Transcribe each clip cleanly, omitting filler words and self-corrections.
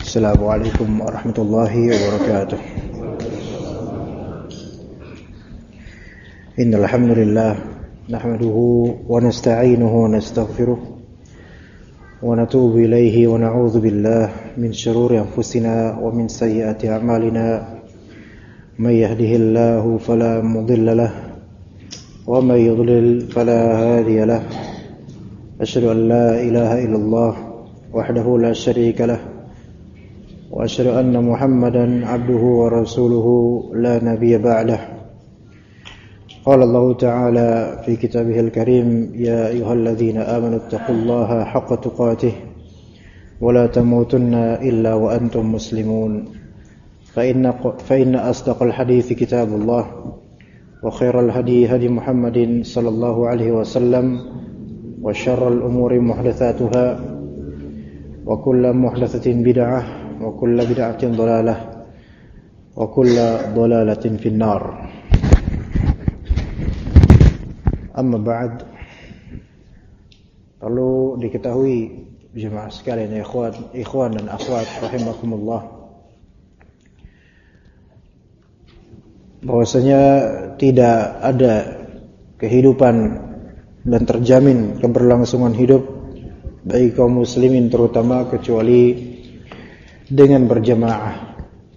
Assalamualaikum warahmatullahi wabarakatuh. Innal hamdalillah nahmaduhu wa nasta'inuhu wa nastaghfiruh wa natubu ilayhi wa na'udzu billahi min shururi anfusina wa min sayyiati a'malina. May yahdihillahu fala mudilla lahu wa may yudlil fala hadiya lahu. Asyhadu an la ilaha illallah wahdahu la syarika lahu wa asyhadu anna Muhammadan abduhu wa rasuluhu la nabiyya ba'dah. Qala Allah ta'ala fi kitabihil karim, ya ayyuhalladzina amanu taqullaha haqqa tuqatih wa la tamutunna illa wa antum muslimun. Fa inna asdaqal hadithi kitabullah wa khairal hadi hadi Muhammadin sallallahu alaihi wasallam wa syarrul umuri muhdatsatuha wa kullu muhdatsatin bid'ah wa kullu bid'atin dhalalah wa kullu dhalalatin finnar. Amma ba'd, perlu diketahui jemaah sekalian, ikhwan dan akhwat rahimakumullah, bahwasanya tidak ada kehidupan dan terjamin keberlangsungan hidup bagi kaum muslimin terutama kecuali dengan berjamaah.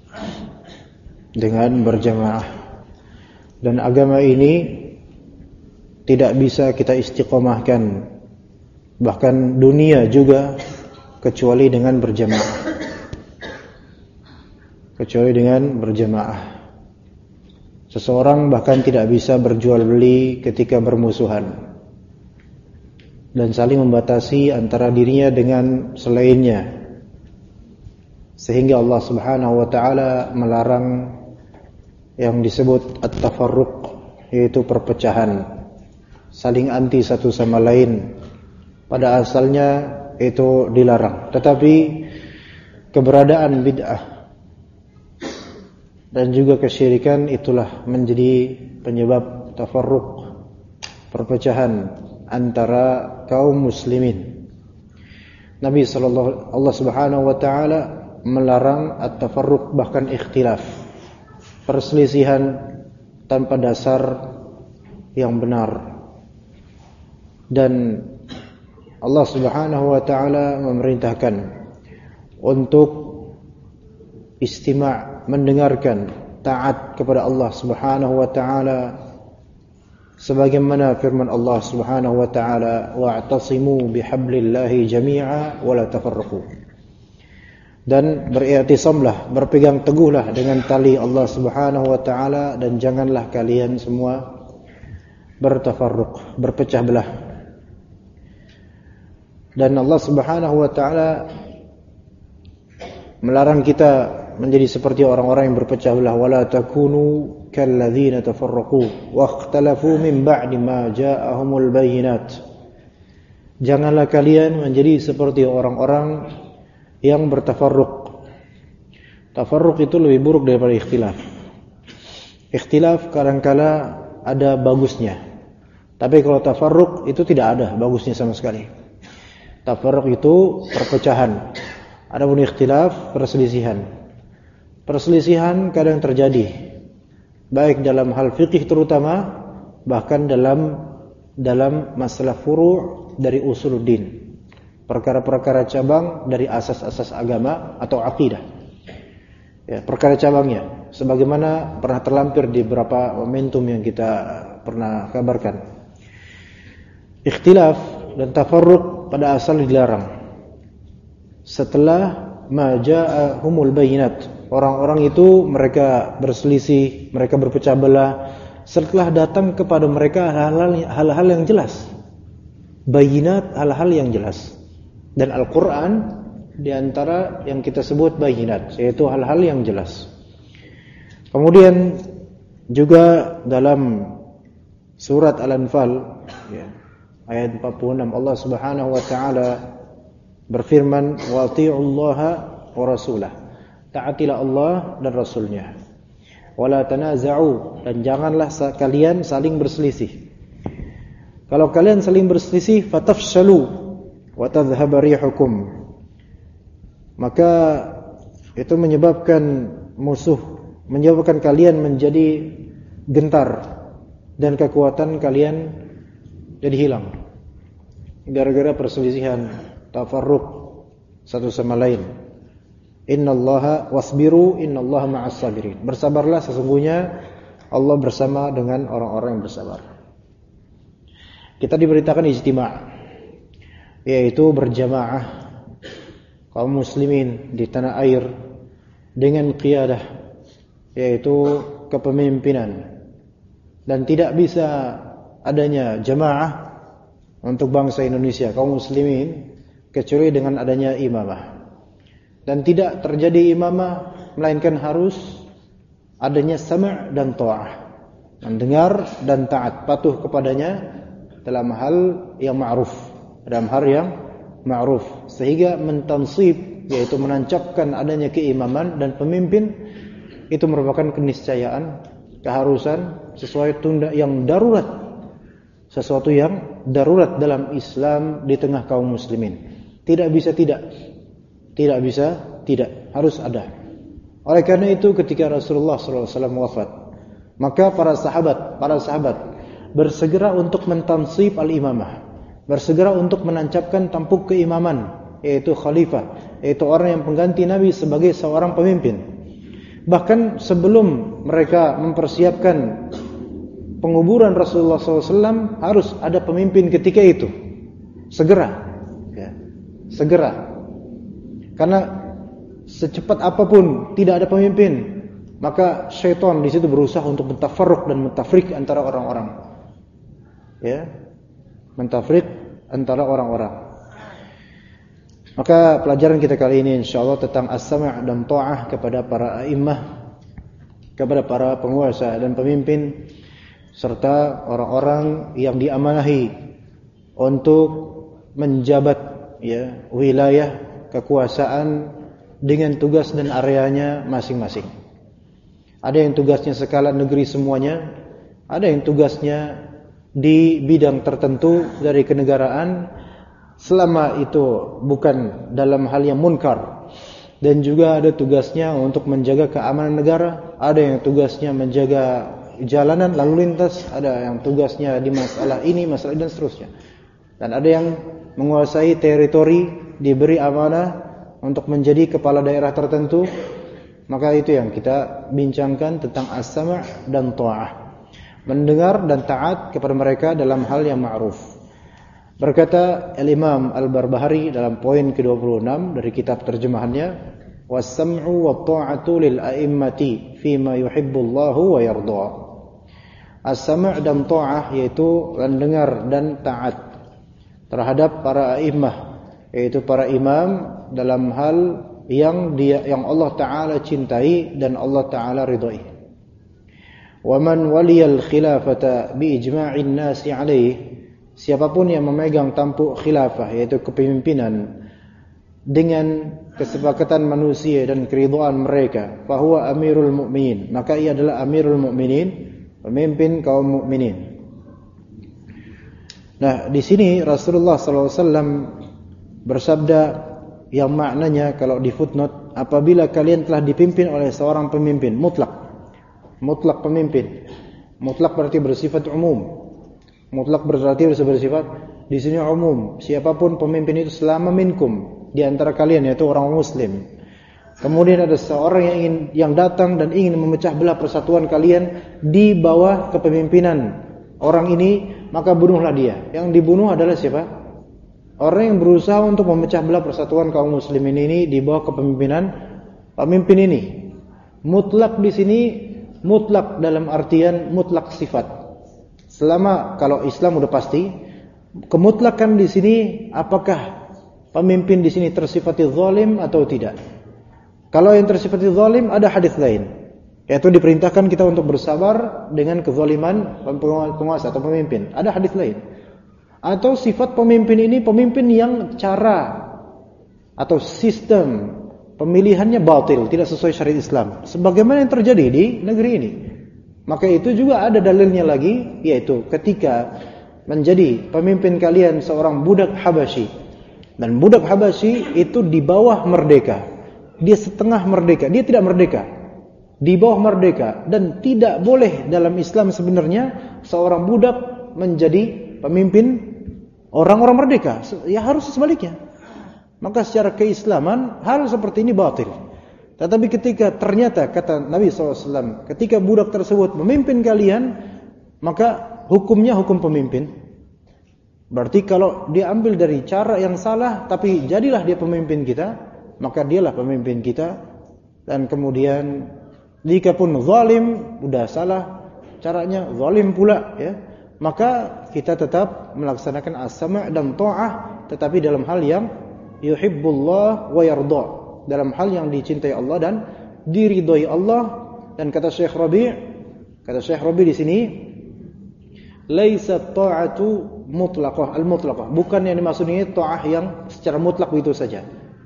Dan agama ini tidak bisa kita istiqomahkan, bahkan dunia juga, kecuali dengan berjamaah. Seseorang bahkan tidak bisa berjual beli ketika bermusuhan dan saling membatasi antara dirinya dengan selainnya, sehingga Allah Subhanahu wa taala melarang yang disebut at-tafarruq, yaitu perpecahan, saling anti satu sama lain. Pada asalnya itu dilarang, tetapi keberadaan bid'ah dan juga kesyirikan itulah menjadi penyebab tafarruq, perpecahan antara kaum muslimin. Allah Subhanahu wa taala melarang at-tafarruq, bahkan ikhtilaf, perselisihan tanpa dasar yang benar. Dan Allah Subhanahu wa taala memerintahkan untuk istima', mendengarkan, taat kepada Allah Subhanahu wa taala, sebagaimana firman Allah Subhanahu wa taala, wa'tasimu bihablillahi jami'a wa la tafarraqu. Dan beriktisamlah, berpegang teguhlah dengan tali Allah Subhanahu wa taala, dan janganlah kalian semua bertafarruq, berpecah belah. Dan Allah Subhanahu wa taala melarang kita menjadi seperti orang-orang yang berpecah belah. Wala takunu kalladzina tafarraqu wa ikhtalafu min ba'di ma ja'ahumul bayyinat. Janganlah kalian menjadi seperti orang-orang yang bertafarruq. Tafarruq itu lebih buruk daripada ikhtilaf. Ikhtilaf kadangkala ada bagusnya, tapi kalau tafarruq itu tidak ada bagusnya sama sekali. Tafarruq itu perpecahan. Adapun ikhtilaf, perselisihan. Perselisihan kadang terjadi, baik dalam hal fikih terutama, bahkan dalam masalah furu' dari usuluddin, perkara-perkara cabang dari asas-asas agama atau akidah. Ya, perkara cabangnya, sebagaimana pernah terlampir di beberapa momentum yang kita pernah kabarkan. Ikhtilaf dan tafarruq pada asal dilarang setelah ma ja'ahumul bayyinat. Orang-orang itu mereka berselisih, mereka berpecah belah setelah datang kepada mereka hal-hal yang jelas. Bayyinat, hal-hal yang jelas. Dan Al-Quran diantara yang kita sebut bayyinat, yaitu hal-hal yang jelas. Kemudian juga dalam surat Al-Anfal, ya, ayat 46, Allah Subhanahu wa taala berfirman, wa ati'ullaha wa rasulah, taatilah Allah dan Rasulnya, wala tanaza'u, dan janganlah kalian saling berselisih. Kalau kalian saling berselisih, fatafshalu wa tadhhab rihukum, maka itu menyebabkan kalian menjadi gentar dan kekuatan kalian jadi hilang gara-gara perselisihan, tafarruq satu sama lain. Innallaha wasbiru innallaha ma'as sabirin. Bersabarlah, sesungguhnya Allah bersama dengan orang-orang yang bersabar. Kita diberitakan ijtima', yaitu berjamaah kaum muslimin di tanah air dengan qiyadah, yaitu kepemimpinan. Dan tidak bisa adanya jamaah untuk bangsa Indonesia, kaum muslimin, kecuali dengan adanya imamah. Dan tidak terjadi imamah melainkan harus adanya sama' dan ta'ah, mendengar dan taat, patuh kepadanya dalam hal yang ma'ruf, sehingga mentansib, yaitu menancapkan adanya keimaman dan pemimpin, itu merupakan keniscayaan, keharusan, sesuatu yang darurat, sesuatu yang darurat dalam Islam di tengah kaum muslimin. Tidak bisa tidak, harus ada. Oleh karena itu ketika Rasulullah SAW wafat, maka para sahabat bersegera untuk mentansib al-imamah, bersegera untuk menancapkan tampuk keimaman, yaitu khalifah, yaitu orang yang pengganti Nabi sebagai seorang pemimpin. Bahkan sebelum mereka mempersiapkan penguburan Rasulullah SAW, harus ada pemimpin ketika itu. Segera. Karena secepat apapun tidak ada pemimpin, maka syaitan di situ berusaha untuk mentafarruq dan mentafrik antara orang-orang. Mentafrik antara orang-orang. Maka pelajaran kita kali ini insyaallah tentang as-sama' dan ta'ah kepada para a'immah, kepada para penguasa dan pemimpin, serta orang-orang yang diamanahi untuk menjabat wilayah kekuasaan dengan tugas dan areanya masing-masing. Ada yang tugasnya skala negeri semuanya, ada yang tugasnya di bidang tertentu dari kenegaraan, selama itu bukan dalam hal yang munkar. Dan juga ada tugasnya untuk menjaga keamanan negara, ada yang tugasnya menjaga jalanan lalu lintas, ada yang tugasnya di masalah ini, masalah dan seterusnya. Dan ada yang menguasai teritori, diberi amanah untuk menjadi kepala daerah tertentu. Maka itu yang kita bincangkan tentang as-sama' dan ta'ah, mendengar dan taat kepada mereka dalam hal yang ma'ruf. Berkata Al-Imam Al-Barbahari dalam poin ke-26 dari kitab terjemahannya, was-sam'u wat-ta'atu lil a'immati fima yuhibbullahu wa yarda. As-sama' dan ta'ah yaitu mendengar dan taat terhadap para a'immah, yaitu para imam dalam hal yang Allah Ta'ala cintai dan Allah Ta'ala ridai. Wa man waliyal khilafata bi ijma'in nasi alaih, siapapun yang memegang tampuk khilafah yaitu kepemimpinan dengan kesepakatan manusia dan keridhaan mereka, fahuwa amirul mu'minin, maka ia adalah amirul mu'minin, pemimpin kaum mukminin. Nah, di sini Rasulullah SAW bersabda yang maknanya kalau di footnote, apabila kalian telah dipimpin oleh seorang pemimpin mutlak pemimpin. Mutlak berarti bersifat umum. Mutlak berarti bersifat di sini umum. Siapapun pemimpin itu selama minkum, di antara kalian, yaitu orang muslim. Kemudian ada seorang yang datang dan ingin memecah belah persatuan kalian di bawah kepemimpinan orang ini, maka bunuhlah dia. Yang dibunuh adalah siapa? Orang yang berusaha untuk memecah belah persatuan kaum muslimin ini di bawah kepemimpinan pemimpin ini. Mutlak di sini, mutlak dalam artian mutlak sifat. Selama kalau Islam udah pasti, kemutlakan di sini apakah pemimpin di sini tersifati zalim atau tidak? Kalau yang tersifati zalim, ada hadis lain, yaitu diperintahkan kita untuk bersabar dengan kezaliman penguasa atau pemimpin. Ada hadis lain. Atau sifat pemimpin ini pemimpin yang cara atau sistem pemilihannya batil, tidak sesuai syariat Islam, sebagaimana yang terjadi di negeri ini. Maka itu juga ada dalilnya lagi, yaitu ketika menjadi pemimpin kalian seorang budak Habasyi, dan budak Habasyi itu di bawah merdeka. dia setengah merdeka, dia tidak merdeka. Di bawah merdeka, dan tidak boleh dalam Islam sebenarnya seorang budak menjadi pemimpin orang-orang merdeka. Ya harus sebaliknya. Maka secara keislaman hal seperti ini batil. Tetapi ketika ternyata kata Nabi SAW, ketika budak tersebut memimpin kalian, maka hukumnya hukum pemimpin. Berarti kalau dia ambil dari cara yang salah, tapi jadilah dia pemimpin kita, maka dialah pemimpin kita. Dan kemudian jika pun zalim, udah salah caranya, zalim pula, ya, maka kita tetap melaksanakan as-sama' dan ta'ah, tetapi dalam hal yang yuhibbullah wa yarda, dalam hal yang dicintai Allah dan diridhoi Allah. Dan kata Syekh Rabi' di sini, laisa ta'atu mutlaqah, al-mutlaqah, bukan yang dimaksud ini ta'ah yang secara mutlak begitu saja.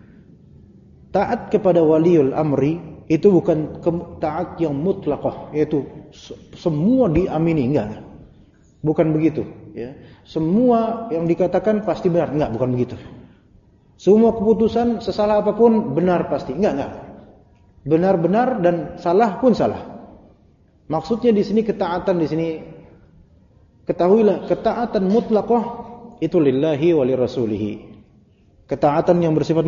Taat kepada waliul amri itu bukan taat yang mutlaqah, yaitu semua diamini, enggak. Bukan begitu, ya. Semua yang dikatakan pasti benar, enggak, bukan begitu. Semua keputusan sesalah apapun benar pasti, enggak. Benar-benar dan salah pun salah. Maksudnya di sini ketaatan di sini, ketahuilah ketaatan mutlaqah itu lillahi wa lirasulihi. Ketaatan yang bersifat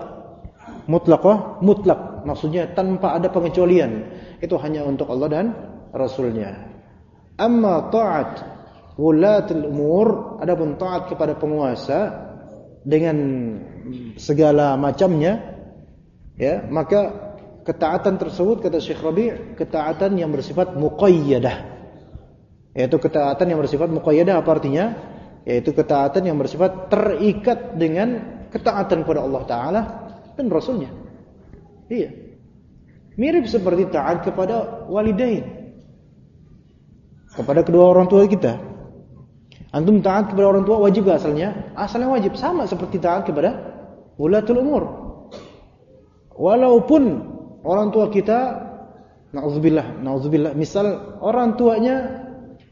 mutlaqah, mutlak, maksudnya tanpa ada pengecualian, itu hanya untuk Allah dan Rasulnya. Amma ta'at wulatul umur, adapun taat kepada penguasa dengan segala macamnya, ya, maka ketaatan tersebut kata Syekh Rabi', ketaatan yang bersifat muqayyadah. Yaitu ketaatan yang bersifat muqayyadah apa artinya? Yaitu ketaatan yang bersifat terikat dengan ketaatan kepada Allah Ta'ala dan Rasulnya. Iya. Mirip seperti taat kepada walidain, kepada kedua orang tua kita. Antum taat kepada orang tua wajib gak asalnya? Asalnya wajib, sama seperti taat kepada ulatul umur. Walaupun orang tua kita, na'udzubillah, misal orang tuanya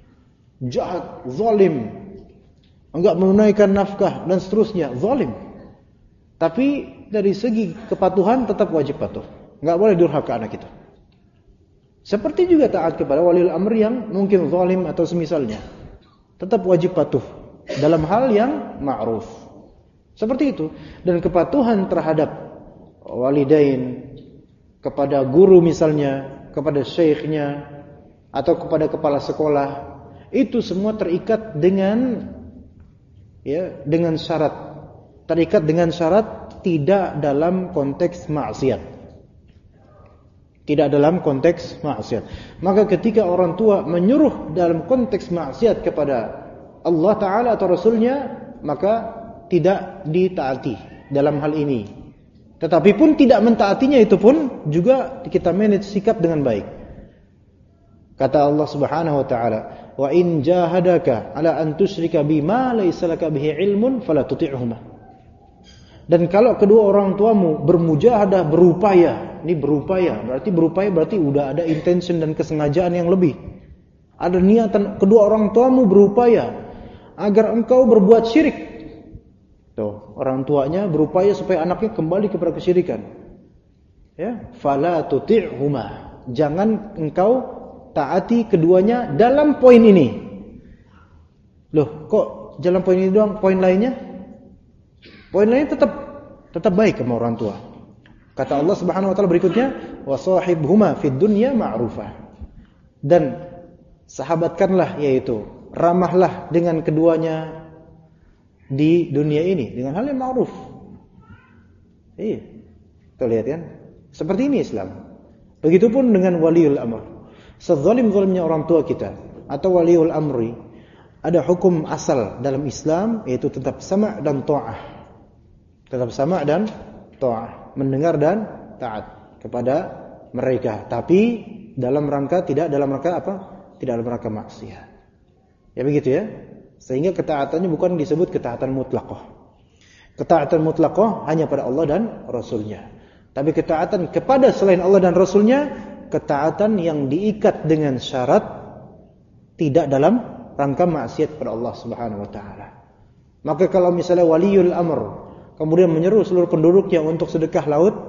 jahat, zalim, enggak menunaikan nafkah dan seterusnya, zalim. Tapi dari segi kepatuhan tetap wajib patuh. Enggak boleh durhaka anak kita. Seperti juga taat kepada waliul amr yang mungkin zalim atau semisalnya. Tetap wajib patuh dalam hal yang ma'ruf. Seperti itu. Dan kepatuhan terhadap walidain, kepada guru misalnya, kepada syekhnya, atau kepada kepala sekolah, itu semua terikat dengan, ya, dengan syarat. Terikat dengan syarat tidak dalam konteks maksiat. Tidak dalam konteks maksiat. Maka ketika orang tua menyuruh dalam konteks maksiat kepada Allah Ta'ala atau Rasulnya, maka tidak ditaati dalam hal ini. Tetapi pun tidak mentaatinya itu pun juga kita manage sikap dengan baik. Kata Allah Subhanahu wa Ta'ala, "Wa in jahadaka ala an tusyrika bima laysa laka bihi ilmun fala tuti'huma." Dan kalau kedua orang tuamu bermujahadah, berupaya, ini berupaya berarti udah ada intention dan kesengajaan yang lebih. Ada niatan kedua orang tuamu berupaya agar engkau berbuat syirik. Tuh, orang tuanya berupaya supaya anaknya kembali kepada kesyirikan. Ya, fala tuti'huma. Jangan engkau taati keduanya dalam poin ini. Loh, kok dalam poin ini doang, poin lainnya? Poin lain tetap baik sama orang tua. Kata Allah Subhanahu wa taala berikutnya, wa sahibhuma fid dunya ma'rufa. Dan sahabatkanlah, yaitu ramahlah dengan keduanya di dunia ini dengan hal yang ma'ruf. Iya. Tuh lihat kan? Seperti ini Islam. Begitupun dengan waliul amr. Sezalim-zalimnya orang tua kita atau waliul amri, ada hukum asal dalam Islam, yaitu tetap sama' dan ta'ah. Tetap sama dan ta'ah, mendengar dan taat kepada mereka, tapi dalam rangka tidak dalam rangka apa? Tidak dalam rangka maksiat. Ya begitu ya. Sehingga ketaatannya bukan disebut ketaatan mutlaqah. Ketaatan mutlaqah hanya pada Allah dan Rasulnya. Tapi ketaatan kepada selain Allah dan Rasulnya, ketaatan yang diikat dengan syarat tidak dalam rangka maksiat pada Allah Subhanahu wa taala. Maka kalau misalnya waliul amr kemudian menyeru seluruh penduduknya untuk sedekah laut,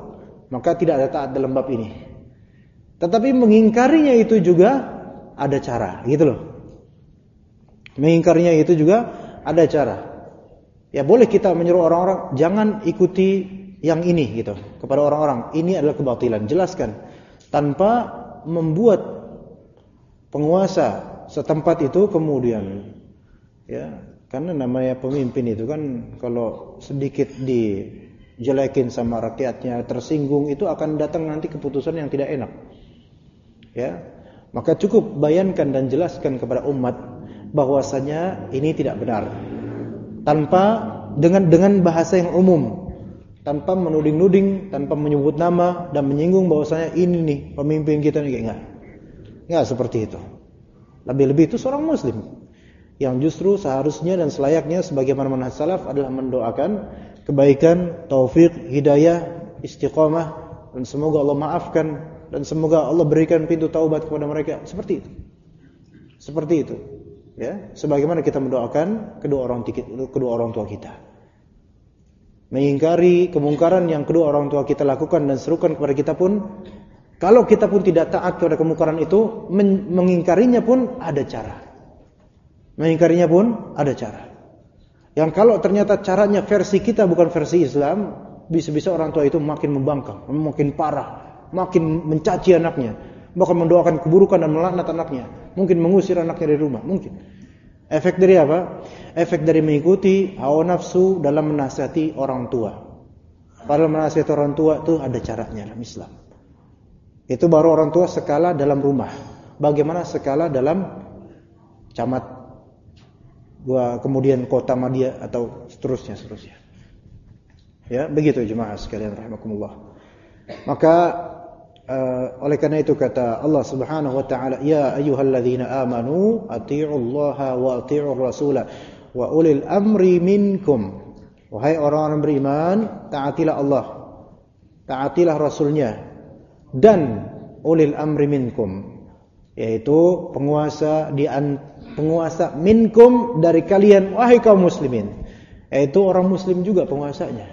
maka tidak ada taat dalam bab ini. Tetapi mengingkarinya itu juga ada cara, gitu loh. Mengingkarinya itu juga ada cara. Ya boleh kita menyuruh orang-orang jangan ikuti yang ini gitu. Kepada orang-orang, ini adalah kebatilan. Jelaskan tanpa membuat penguasa setempat itu kemudian ya, karena namanya pemimpin itu kan kalau sedikit dijelekin sama rakyatnya, tersinggung, itu akan datang nanti keputusan yang tidak enak. Ya, maka cukup bayangkan dan jelaskan kepada umat bahwasanya ini tidak benar. Tanpa dengan bahasa yang umum, tanpa menuding-nuding, tanpa menyebut nama dan menyinggung bahwasanya ini nih pemimpin kita nih, enggak seperti itu. Lebih-lebih itu seorang muslim yang justru seharusnya dan selayaknya sebagaimana manhaj salaf adalah mendoakan kebaikan, taufik, hidayah, istiqamah, dan semoga Allah maafkan dan semoga Allah berikan pintu taubat kepada mereka. Seperti itu. Ya, sebagaimana kita mendoakan kedua orang tua kita. Mengingkari kemungkaran yang kedua orang tua kita lakukan dan serukan kepada kita pun, kalau kita pun tidak taat kepada kemungkaran itu, mengingkarinya pun ada cara. Yang kalau ternyata caranya versi kita bukan versi Islam, bisa-bisa orang tua itu makin membangkang, makin parah, makin mencaci anaknya, bahkan mendoakan keburukan dan melaknat anaknya, mungkin mengusir anaknya dari rumah, mungkin. Efek dari apa? Efek dari mengikuti hawa nafsu dalam menasihati orang tua. Padahal menasihati orang tua itu ada caranya dalam Islam. Itu baru orang tua skala dalam rumah. Bagaimana skala dalam camat, kemudian kota Madia atau seterusnya. Ya, begitu jemaah sekalian rahimakumullah. Maka oleh karena itu kata Allah Subhanahu wa taala, ya ayyuhalladzina amanu atti'ullaha wa atti'ur rasula wa ulil amri minkum. Wahai orang-orang beriman, taatilah Allah, taatilah Rasulnya, dan ulil amri minkum, yaitu penguasa minkum dari kalian, wahai kaum muslimin, yaitu orang muslim juga penguasanya.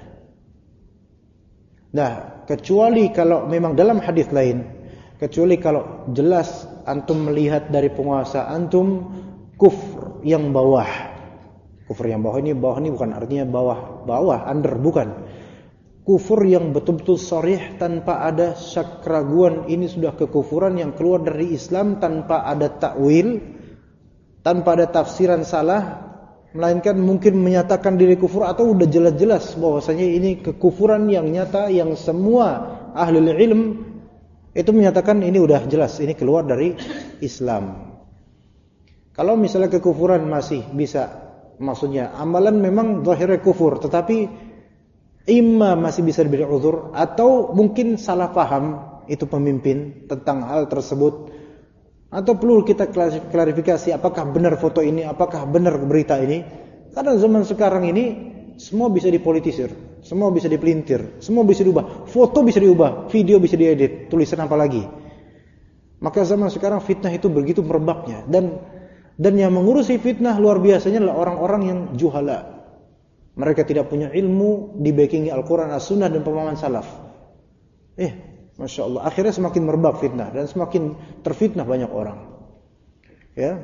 Nah, kecuali kalau memang dalam hadis lain, kecuali kalau jelas antum melihat dari penguasa antum kufur yang bawah. Kufur yang bawah ini bukan artinya bawah under, bukan. Kufur yang betul-betul sharih tanpa ada syak keraguan, ini sudah kekufuran yang keluar dari Islam tanpa ada takwil, tanpa ada tafsiran salah, melainkan mungkin menyatakan diri kufur atau udah jelas-jelas bahwasanya ini kekufuran yang nyata, yang semua ahli ilm itu menyatakan ini udah jelas, ini keluar dari Islam. Kalau misalnya kekufuran masih bisa, maksudnya amalan memang zahirnya kufur, tetapi imma masih bisa diberi uzur, atau mungkin salah paham itu pemimpin tentang hal tersebut, atau perlu kita klarifikasi apakah benar foto ini, apakah benar berita ini. Karena zaman sekarang ini semua bisa dipolitisir, semua bisa dipelintir, semua bisa diubah, foto bisa diubah, video bisa diedit, tulisan apa lagi. Maka zaman sekarang fitnah itu begitu merebaknya, dan yang mengurusi fitnah luar biasanya adalah orang-orang yang juhala. Mereka tidak punya ilmu di backing Al-Quran, As-Sunnah dan pemahaman salaf. Masya Allah, akhirnya semakin merebak fitnah dan semakin terfitnah banyak orang. Ya.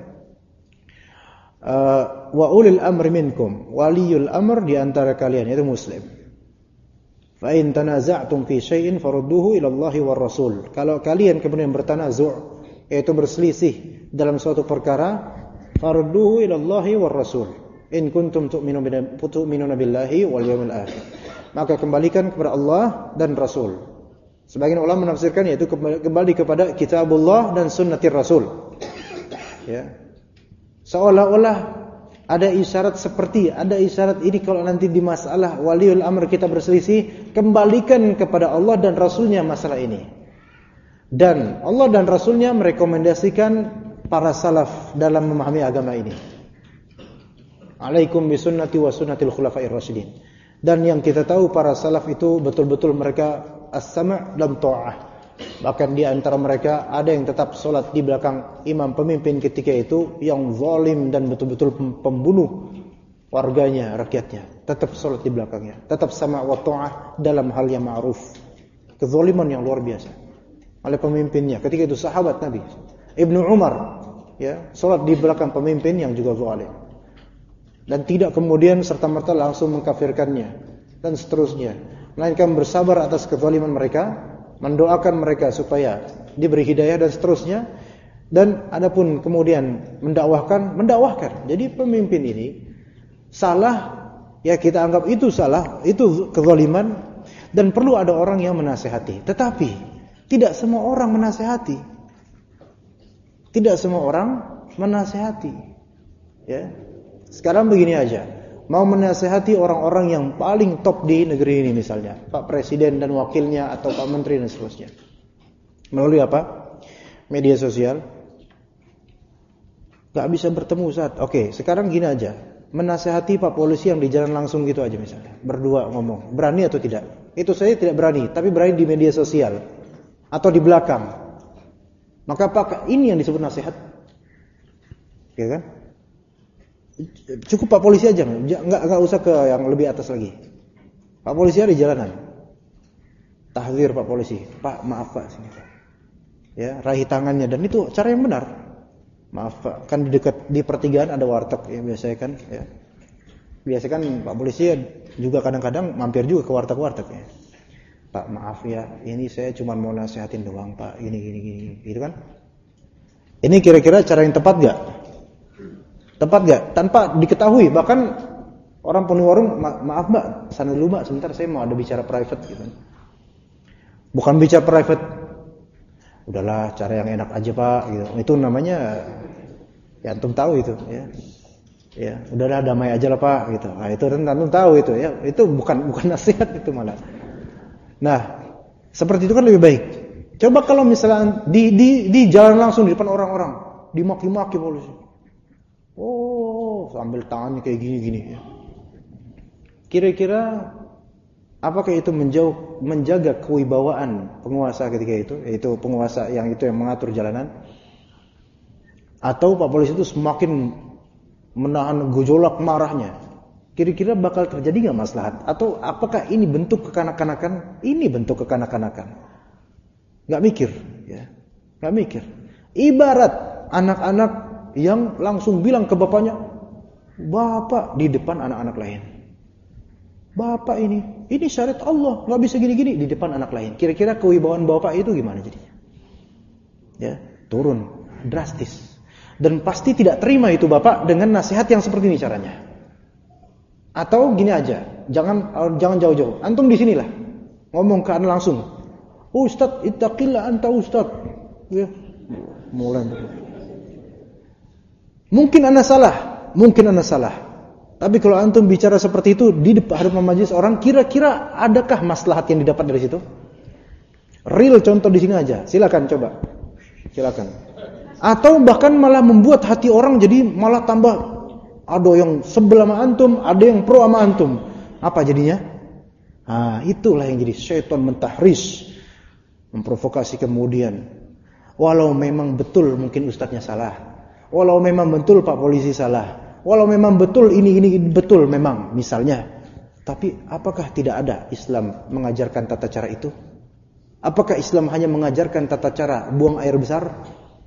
Wa ulil amri minkum, waliyul amr di antara kalian yaitu muslim. Fa in tanaza'tum fi syai'in farudduhu ila Allah war Rasul. Kalau kalian kemudian bertanazu', yaitu berselisih dalam suatu perkara, farudduhu ila Allah war Rasul. In kuntum tu'minuna billahi wal yawmil akhir. Maka kembalikan kepada Allah dan Rasul. Sebagian ulama menafsirkan yaitu kembali kepada kitabullah dan sunnatir Rasul. Ya. Seolah-olah ada isyarat ini kalau nanti di masalah waliul amr kita berselisih, kembalikan kepada Allah dan Rasulnya masalah ini. Dan Allah dan Rasulnya merekomendasikan para salaf dalam memahami agama ini. Alaikum bisunnati wa sunnatil khulafa'ir rasyidin. Dan yang kita tahu para salaf itu betul-betul mereka as-sam' dan ta'ah. Bahkan di antara mereka ada yang tetap salat di belakang imam pemimpin ketika itu yang zalim dan betul-betul pembunuh warganya, rakyatnya. Tetap salat di belakangnya, tetap sama' wa ta'ah dalam hal yang ma'ruf. kezaliman yang luar biasa oleh pemimpinnya. Ketika itu sahabat Nabi Ibnu Umar, ya, salat di belakang pemimpin yang juga zalim, dan tidak kemudian serta-merta langsung mengkafirkannya dan seterusnya, melainkan bersabar atas kezaliman mereka, mendoakan mereka supaya diberi hidayah dan seterusnya. Dan adapun kemudian mendakwahkan. Jadi pemimpin ini salah, ya kita anggap itu salah, itu kezaliman, dan perlu ada orang yang menasihati. Tetapi tidak semua orang menasihati. Tidak semua orang menasihati. Ya. Sekarang begini aja. Mau menasihati orang-orang yang paling top di negeri ini misalnya, Pak Presiden dan wakilnya atau Pak Menteri dan seterusnya. Melalui apa? Media sosial. Gak bisa bertemu Ustaz. Oke, sekarang gini aja. Menasihati Pak Polisi yang di jalan langsung gitu aja misalnya. Berdua ngomong. Berani atau tidak? Itu saya tidak berani. Tapi berani di media sosial. Atau di belakang. Maka apakah ini yang disebut nasihat? Ya kan? Cukup Pak Polisi aja. Nggak usah ke yang lebih atas lagi. Pak Polisi ada di jalanan. Tahzir Pak Polisi. Pak, maaf Pak. Sini, Pak. Ya, raih tangannya. Dan itu cara yang benar. Maaf Pak, kan di dekat di pertigaan ada warteg ya biasanya kan, ya. Biasa kan Pak Polisi juga kadang-kadang mampir juga ke warteg-warteg ya. Pak maaf ya, ini saya cuma mau nasihatin doang Pak, gini, gitu kan? Ini kira-kira cara yang tepat gak? Tepat gak? Tanpa diketahui, bahkan orang penghuni warung, maaf Mbak, sana dulu Mbak, sebentar saya mau ada bicara private gitu. Bukan bicara private. Udahlah, cara yang enak aja Pak gitu. Itu namanya ya antum tahu itu ya. Ya, udahlah damai aja lah Pak gitu. Nah, itu antum tahu itu ya. Itu bukan nasihat itu malah. Nah, seperti itu kan lebih baik. Coba kalau misalnya di jalan langsung di depan orang-orang, dimaki-maki polisi. Oh, sambil tangannya kayak gini-gini ya. Kira-kira apakah itu menjaga kewibawaan penguasa ketika itu, yaitu penguasa yang mengatur jalanan? Atau Pak Polisi itu semakin menahan gejolak marahnya? Kira-kira bakal terjadi nggak maslahat? Atau apakah ini bentuk kekanak-kanakan? Ini bentuk kekanak-kanakan. Nggak mikir, ya, nggak mikir. Ibarat anak-anak yang langsung bilang ke bapaknya, Bapak di depan anak-anak lain. Bapak ini syariat Allah, nggak bisa gini-gini di depan anak lain. Kira-kira kewibawaan bapak itu gimana jadinya? Ya, turun drastis. Dan pasti tidak terima itu bapak dengan nasihat yang seperti ini caranya. Atau gini aja, jangan jauh-jauh. Antum di sinilah ngomong ke anak langsung. Ustaz, ittaqillah anta Ustaz. Ya, mulai. Mungkin ana salah. Tapi kalau antum bicara seperti itu di hadapan majelis orang, kira-kira adakah maslahat yang didapat dari situ? Real contoh di sini aja. Silakan coba. Silakan. Atau bahkan malah membuat hati orang jadi malah tambah, ada yang sebelah sama antum, ada yang pro sama antum. Apa jadinya? Nah, itulah yang jadi syaitan mentahris, memprovokasi kemudian. Walau memang betul mungkin ustadznya salah. Walau memang betul Pak Polisi salah. Walau memang betul ini betul memang misalnya. Tapi apakah tidak ada Islam mengajarkan tata cara itu? Apakah Islam hanya mengajarkan tata cara buang air besar?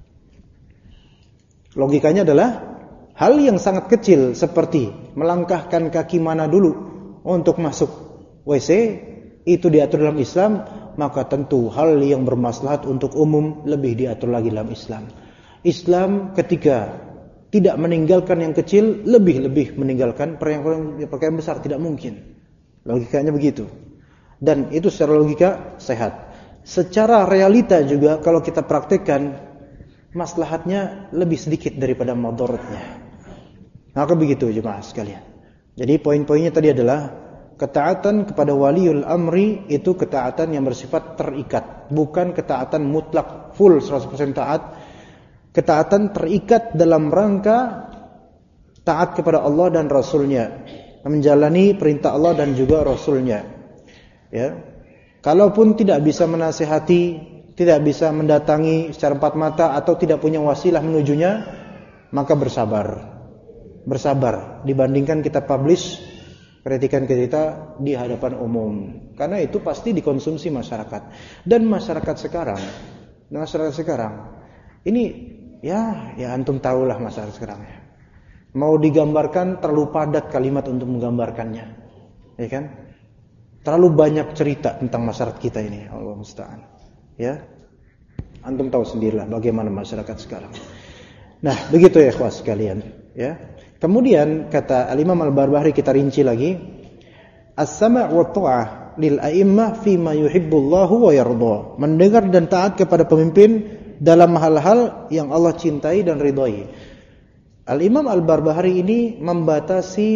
Logikanya adalah hal yang sangat kecil seperti melangkahkan kaki mana dulu untuk masuk WC itu diatur dalam Islam, maka tentu hal yang bermaslahat untuk umum lebih diatur lagi dalam Islam. Islam ketika tidak meninggalkan yang kecil, lebih meninggalkan perkara yang besar, tidak mungkin. Logikanya begitu. Dan itu secara logika sehat. Secara realita juga kalau kita praktekkan, maslahatnya lebih sedikit daripada mudaratnya. Maka begitu jemaah sekalian. Jadi poin-poinnya tadi adalah ketaatan kepada waliul amri itu ketaatan yang bersifat terikat, bukan ketaatan mutlak full 100% taat. Ketaatan terikat dalam rangka taat kepada Allah dan Rasulnya, menjalani perintah Allah dan juga Rasulnya. Ya, kalaupun tidak bisa menasihati, tidak bisa mendatangi secara empat mata atau tidak punya wasilah menujunya, maka bersabar dibandingkan kita publish Kritikan-kritikan di hadapan umum. Karena itu pasti dikonsumsi masyarakat. Dan masyarakat sekarang ini ya antum tahulah masyarakat sekarang ya. Mau digambarkan terlalu padat kalimat untuk menggambarkannya. Ya kan? Terlalu banyak cerita tentang masyarakat kita ini, Allah musta'an. Ya. Antum tahu sendirilah bagaimana masyarakat sekarang. Nah, begitu ya ikhwas sekalian, ya. Kemudian kata Al-Imam Al-Barbahari, kita rinci lagi, as-sama' wa ta'ah lil a'immah fi ma yuhibbullahu wa yarda. Mendengar dan taat kepada pemimpin dalam hal-hal yang Allah cintai dan ridhai. Al-Imam Al-Barbahari ini membatasi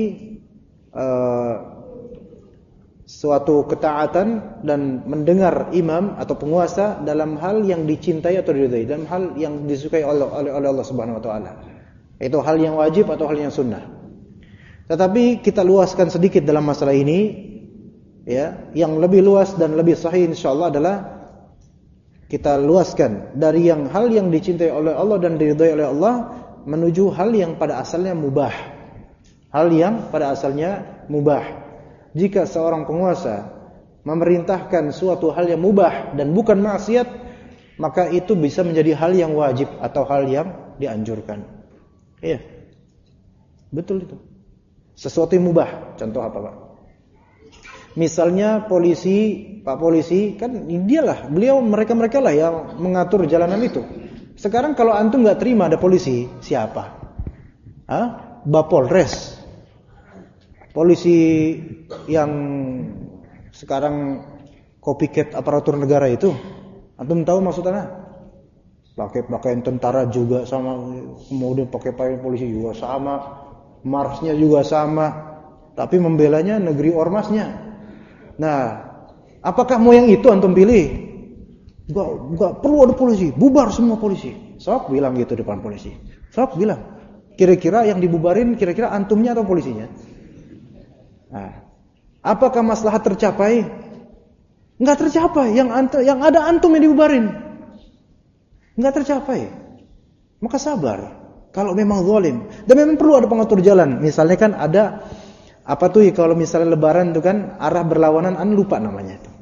suatu ketaatan dan mendengar imam atau penguasa dalam hal yang dicintai atau diridhai, dalam hal yang disukai oleh Allah Subhanahu wa taala. Itu hal yang wajib atau hal yang sunnah. Tetapi kita luaskan sedikit dalam masalah ini, ya. Yang lebih luas dan lebih sahih insyaallah adalah kita luaskan dari hal yang dicintai oleh Allah dan diridhai oleh Allah menuju hal yang pada asalnya mubah. Hal yang pada asalnya mubah. Jika seorang penguasa memerintahkan suatu hal yang mubah dan bukan maksiat, maka itu bisa menjadi hal yang wajib atau hal yang dianjurkan. Iya. Betul itu. Sesuatu yang mubah. Contoh apa, Pak? Misalnya Pak polisi kan mereka lah yang mengatur jalanan itu. Sekarang kalau antum enggak terima ada polisi, siapa? Bapolres. Polisi yang sekarang copycat aparatur negara itu, antum tahu maksudnya? Pakai pakaian tentara juga sama, kemudian pakai pakaian polisi juga sama, marsnya juga sama, tapi membelanya negeri ormasnya. Nah, apakah mau yang itu antum pilih? Enggak perlu ada polisi, bubar semua polisi. Sok bilang gitu depan polisi. Sok bilang. Kira-kira yang dibubarin kira-kira antumnya atau polisinya? Nah, apakah maslahat tercapai? Enggak tercapai. Yang ada antum yang dibubarin. Enggak tercapai. Maka sabar. Kalau memang zalim dan memang perlu ada pengatur jalan. Misalnya kan ada kalau misalnya lebaran itu kan arah berlawanan, lupa namanya itu.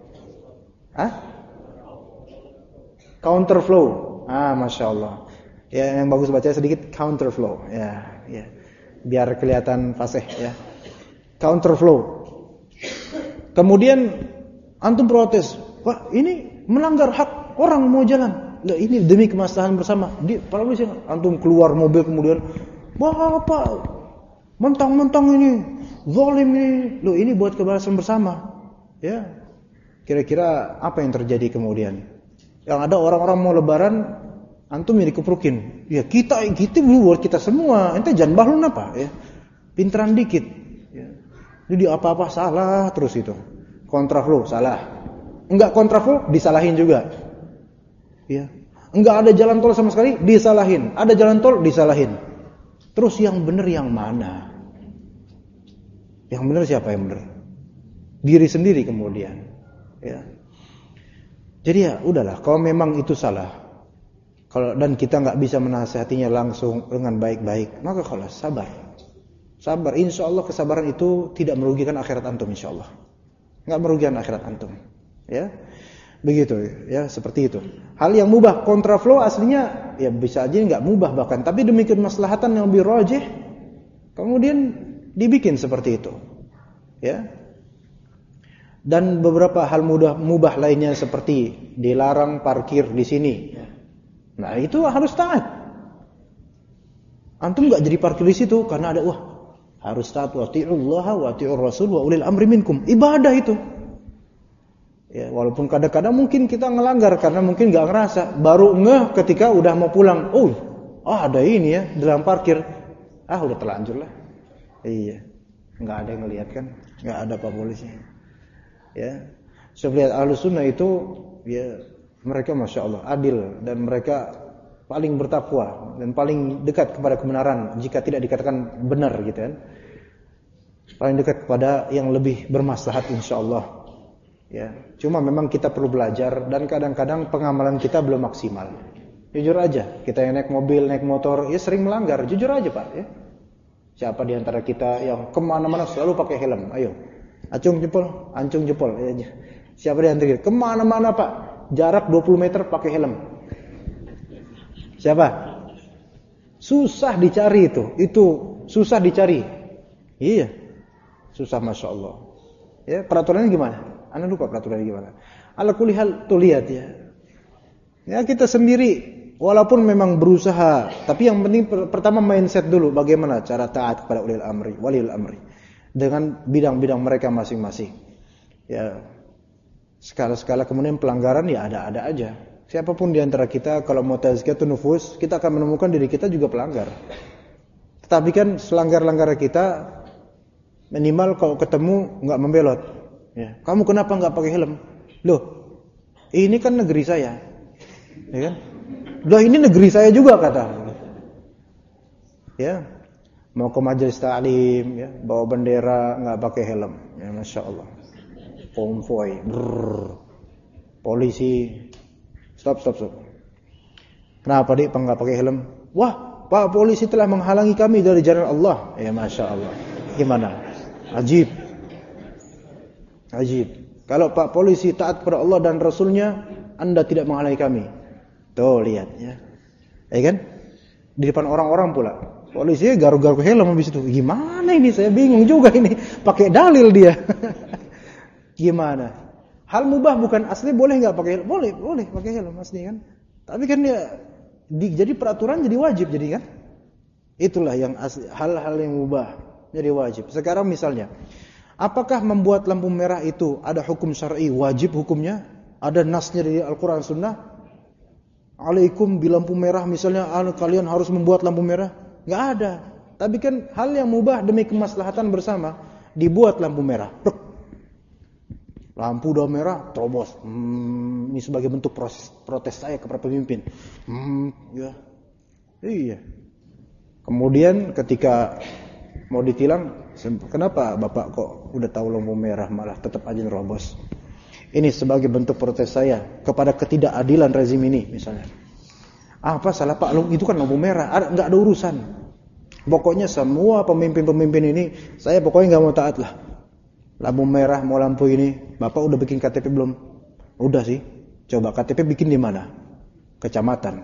Counterflow. Masya Allah. Ya, yang bagus baca sedikit counterflow. Ya. Biar kelihatan fasih ya. Counterflow. Kemudian antum protes, "Pak, ini melanggar hak orang mau jalan." Loh, ini demi kemaslahatan bersama. Para polisi antum keluar mobil kemudian, "Bapak, mentang-mentang ini zalim ini." Loh, ini buat kebahagiaan bersama. Ya. Kira-kira apa yang terjadi kemudian? Yang ada orang-orang mau lebaran, antum yang dikeprukin. Ya, kita buat kita semua. Ente jangan bahlun apa ya. Pinteran dikit. Jadi apa-apa salah terus itu. Kontraflow salah. Enggak kontraflow disalahin juga. Ya. Enggak ada jalan tol sama sekali disalahin. Ada jalan tol disalahin. Terus yang benar yang mana? Yang benar siapa yang benar? Diri sendiri kemudian. Ya. Jadi ya udahlah, kalau memang itu salah. Dan kita enggak bisa menasihatinya langsung dengan baik-baik, maka khalas, sabar. Sabar, insya Allah kesabaran itu tidak merugikan akhirat antum, insya Allah. Nggak merugikan akhirat antum. Ya, begitu ya, seperti itu. Hal yang mubah, kontraflow aslinya ya bisa aja nggak mubah bahkan, tapi demi kemaslahatan yang lebih rajih, kemudian dibikin seperti itu. Ya. Dan beberapa hal mubah lainnya seperti dilarang parkir di sini. Nah itu harus taat. Antum nggak jadi parkir di situ karena ada harus taat wa ati'ullaha wa ati'ur rasul wa ulil amri minkum. Ibadah itu. Ya, walaupun kadang-kadang mungkin kita ngelanggar karena mungkin enggak ngerasa, baru ngeh ketika udah mau pulang. Ada ini ya dalam parkir. Udah terlanjur lah. Iya. Enggak ada yang ngelihat kan? Enggak ada Pak polisi. Ya. Sebenarnya Ahlussunnah itu ya mereka Masya Allah adil dan mereka paling bertakwa dan paling dekat kepada kebenaran jika tidak dikatakan benar gitu kan. Paling dekat kepada yang lebih bermaslahat insyaallah. Ya, cuma memang kita perlu belajar dan kadang-kadang pengamalan kita belum maksimal. Jujur aja, kita yang naik mobil, naik motor ya sering melanggar, jujur aja Pak ya. Siapa di antara kita yang kemana-mana selalu pakai helm? Ayo, acung jempol. Siapa di antara kita kemana-mana Pak, jarak 20 meter pakai helm? Siapa? Susah dicari itu susah dicari. Iya, susah, masya Allah. Ya, peraturannya gimana? Anda lupa peraturannya gimana? Ala kulli hal tuh lihat ya. Ya kita sendiri. Walaupun memang berusaha, tapi yang penting pertama mindset dulu, bagaimana cara taat kepada walil amri dengan bidang-bidang mereka masing-masing. Ya, skala-skala kemudian pelanggaran ya ada-ada aja. Siapapun di antara kita kalau mau tazkiyatun nufus, kita akan menemukan diri kita juga pelanggar. Tetapi kan selanggar-langgar kita minimal kalau ketemu nggak membelot. Ya, kamu kenapa nggak pakai helm? Loh, ini kan negeri saya, ya kan? Loh ini negeri saya juga kata. Ya, mau ke majelis ta'lim, ya, bawa bendera nggak pakai helm, ya masya Allah. Konvoy, polisi, stop. Kenapa dik nggak pakai helm? Wah, Pak polisi telah menghalangi kami dari jalan Allah. Ya masya Allah. Gimana? Ajib. Kalau Pak polisi taat kepada Allah dan Rasulnya, Anda tidak menghalangi kami. Tuh lihat ya. Ya kan? Di depan orang-orang pula. Polisi garuk-garuk helm habis itu. Gimana ini? Saya bingung juga ini. Pakai dalil dia. Gimana? Hal mubah bukan asli boleh enggak pakai helm? Boleh pakai helm asli kan. Tapi kan dia jadi peraturan jadi wajib jadi kan? Itulah yang asli, hal-hal yang mubah jadi wajib. Sekarang misalnya, apakah membuat lampu merah itu ada hukum syar'i wajib hukumnya? Ada nasnya dari Al-Qur'an Sunnah? Alaikum di lampu merah misalnya kalian harus membuat lampu merah, nggak ada. Tapi kan hal yang mubah demi kemaslahatan bersama dibuat lampu merah. Lampu udah merah, terobos. Ini sebagai bentuk protes saya kepada pemimpin. Ya, iya. Kemudian ketika mau ditilang, kenapa bapak kok udah tahu lampu merah malah tetap aja nerobos? Ini sebagai bentuk protes saya kepada ketidakadilan rezim ini misalnya. Apa salah Pak? Itu kan lampu merah, nggak ada urusan. Pokoknya semua pemimpin-pemimpin ini, saya pokoknya nggak mau taat lah. Lampu merah mau lampu ini, Bapak udah bikin KTP belum? Udah sih. Coba KTP bikin di mana? Kecamatan.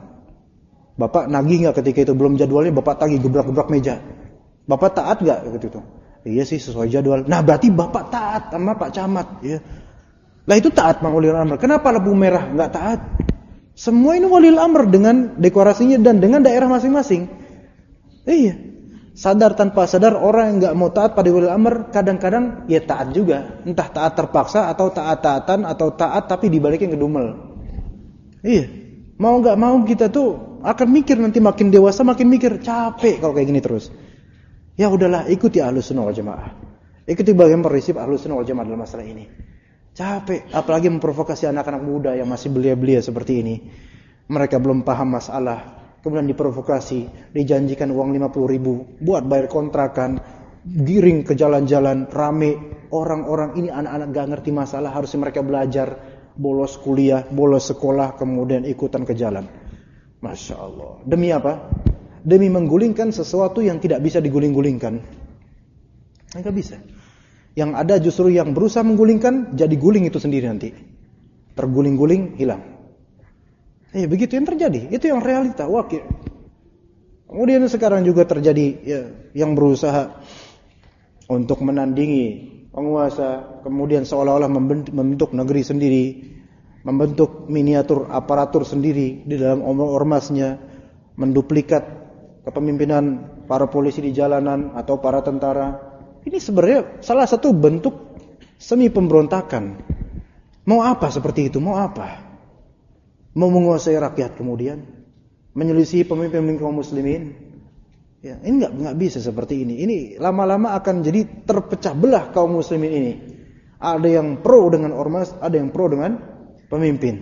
Bapak nagih nggak ketika itu belum jadwalnya? Bapak tagih gebrak-gebrak meja. Bapak taat nggak ketika itu? Iya sih sesuai jadwal. Nah berarti Bapak taat sama Pak Camat, ya. Lah itu taat Mang Walil Amr. Kenapa lampu merah nggak taat? Semua ini Walil Amr dengan dekorasinya dan dengan daerah masing-masing. Iya. Sadar tanpa sadar orang yang nggak mau taat pada Walil Amr kadang-kadang ya taat juga. Entah taat terpaksa atau taat-taatan atau taat tapi dibaliknya ngedumel. Iya. Mau nggak mau kita tuh akan mikir nanti makin dewasa makin mikir capek kalau kayak gini terus. Ya udahlah ikuti Ahlus Sunnah wal Jamaah. Ikuti bagaimana prinsip Ahlus Sunnah wal Jamaah dalam masalah ini. Capek, apalagi memprovokasi anak-anak muda yang masih belia-belia seperti ini. Mereka belum paham masalah, kemudian diprovokasi, dijanjikan uang 50.000 buat bayar kontrakan, giring ke jalan-jalan, rame. Orang-orang ini anak-anak gak ngerti masalah, harusnya mereka belajar, bolos kuliah, bolos sekolah, kemudian ikutan ke jalan. Masya Allah. Demi apa? Demi menggulingkan sesuatu yang tidak bisa diguling-gulingkan. Enggak bisa. Yang ada justru yang berusaha menggulingkan, jadi guling itu sendiri nanti. Terguling-guling, hilang. Begitu yang terjadi. Itu yang realita, wakil. Kemudian sekarang juga terjadi ya, yang berusaha untuk menandingi penguasa. Kemudian seolah-olah membentuk negeri sendiri. Membentuk miniatur aparatur sendiri di dalam ormasnya. Menduplikat kepemimpinan para polisi di jalanan atau para tentara. Ini sebenarnya salah satu bentuk semi pemberontakan. Mau apa seperti itu? Mau apa? Mau menguasai rakyat kemudian menyelisihi pemimpin kaum muslimin? Ya, ini enggak bisa seperti ini. Ini lama-lama akan jadi terpecah belah kaum muslimin ini. Ada yang pro dengan ormas, ada yang pro dengan pemimpin.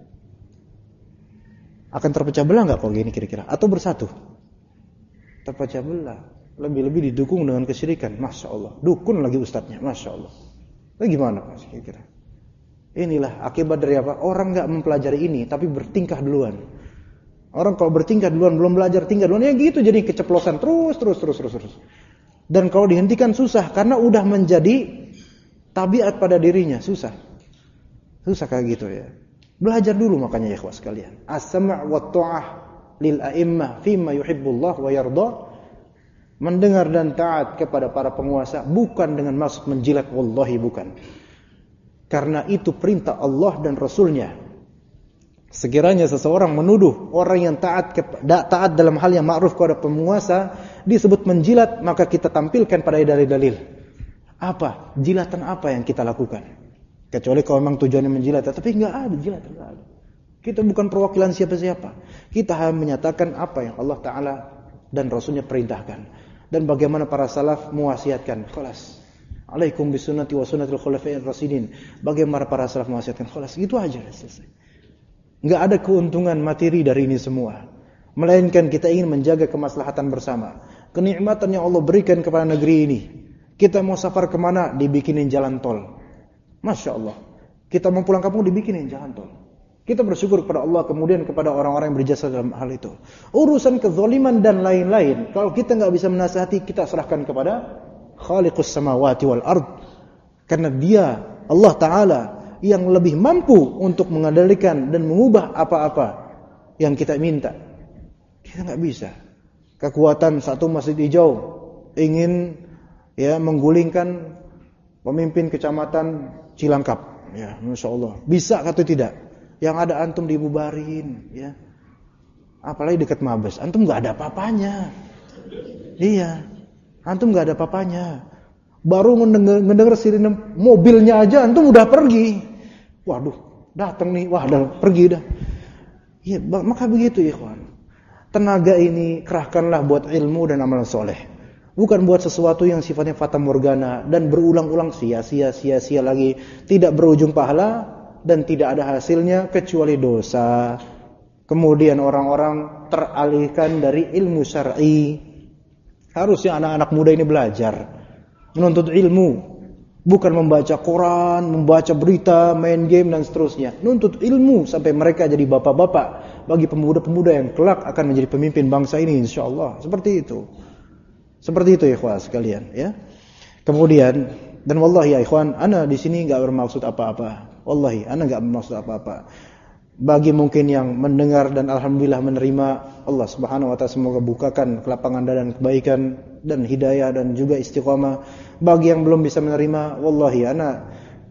Akan terpecah belah enggak kalau gini kira-kira? Atau bersatu? Terpecah belah. Lebih-lebih didukung dengan kesyirikan. Masya Allah. Dukun lagi ustadznya. Masya Allah. Itu gimana Mas kira-kira? Inilah akibat dari apa? Orang gak mempelajari ini, tapi bertingkah duluan. Orang kalau bertingkah duluan, belum belajar tingkah duluan, ya gitu jadi keceplosan terus. Dan kalau dihentikan susah karena udah menjadi tabiat pada dirinya, susah. Susah kayak gitu ya. Belajar dulu makanya ya ikhwas sekalian. As-sam' wa ta'ah lil a'immah fima yuhibbullah wa yarda. Mendengar dan taat kepada para penguasa bukan dengan maksud menjilat, wallahi bukan. Karena itu perintah Allah dan Rasulnya. Sekiranya seseorang menuduh orang yang taat dalam hal yang ma'ruf kepada penguasa disebut menjilat, maka kita tampilkan pada dalil-dalil. Apa? Jilatan apa yang kita lakukan? Kecuali kalau memang tujuannya menjilat, tapi enggak ada jilatan, enggak ada. Kita bukan perwakilan siapa-siapa. Kita hanya menyatakan apa yang Allah Ta'ala dan Rasulnya perintahkan. Dan bagaimana para salaf mewasiatkan. Khalas. Alaikum bisunnati wa sunnatil khulafa'ir rasyidin. Bagaimana para salaf mewasiatkan. Khalas. Gitu aja. Selesai. Enggak ada keuntungan materi dari ini semua. Melainkan kita ingin menjaga kemaslahatan bersama. Kenikmatan yang Allah berikan kepada negeri ini. Kita mau safar kemana? Dibikinin jalan tol. Masya Allah. Kita mau pulang kampung dibikinin jalan tol. Kita bersyukur kepada Allah, kemudian kepada orang-orang yang berjasa dalam hal itu. Urusan kezaliman dan lain-lain, kalau kita enggak bisa menasihati, kita serahkan kepada Khaliqus samawati wal ard. Karena Dia, Allah Ta'ala, yang lebih mampu untuk mengendalikan dan mengubah apa-apa yang kita minta. Kita enggak bisa. Kekuatan satu masjid hijau ingin menggulingkan pemimpin kecamatan Cilangkap. Ya, Masya Allah. Bisa atau tidak? Yang ada antum dibubarin, ya. Apalagi dekat Mabes, antum enggak ada apa-apanya. Iya. Antum enggak ada apa-apanya. Baru mendengar sirine mobilnya aja antum udah pergi. Waduh, datang nih, wah udah pergi dah. Iya, maka begitu ikhwan. Tenaga ini kerahkanlah buat ilmu dan amalan soleh. Bukan buat sesuatu yang sifatnya fata morgana dan berulang-ulang sia-sia lagi, tidak berujung pahala dan tidak ada hasilnya kecuali dosa. Kemudian orang-orang teralihkan dari ilmu syar'i. Harusnya anak-anak muda ini belajar menuntut ilmu, bukan membaca Quran, membaca berita, main game dan seterusnya. Nuntut ilmu sampai mereka jadi bapak-bapak bagi pemuda-pemuda yang kelak akan menjadi pemimpin bangsa ini insyaallah. Seperti itu. Seperti itu ikhwan sekalian, ya. Kemudian dan wallahi ya ikhwan, ana di sini enggak bermaksud apa-apa. Wallahi, ana enggak bermaksud apa-apa. Bagi mungkin yang mendengar dan alhamdulillah menerima, Allah Subhanahu wa taala semoga bukakan kelapangan dan kebaikan dan hidayah dan juga istiqamah. Bagi yang belum bisa menerima, wallahi ana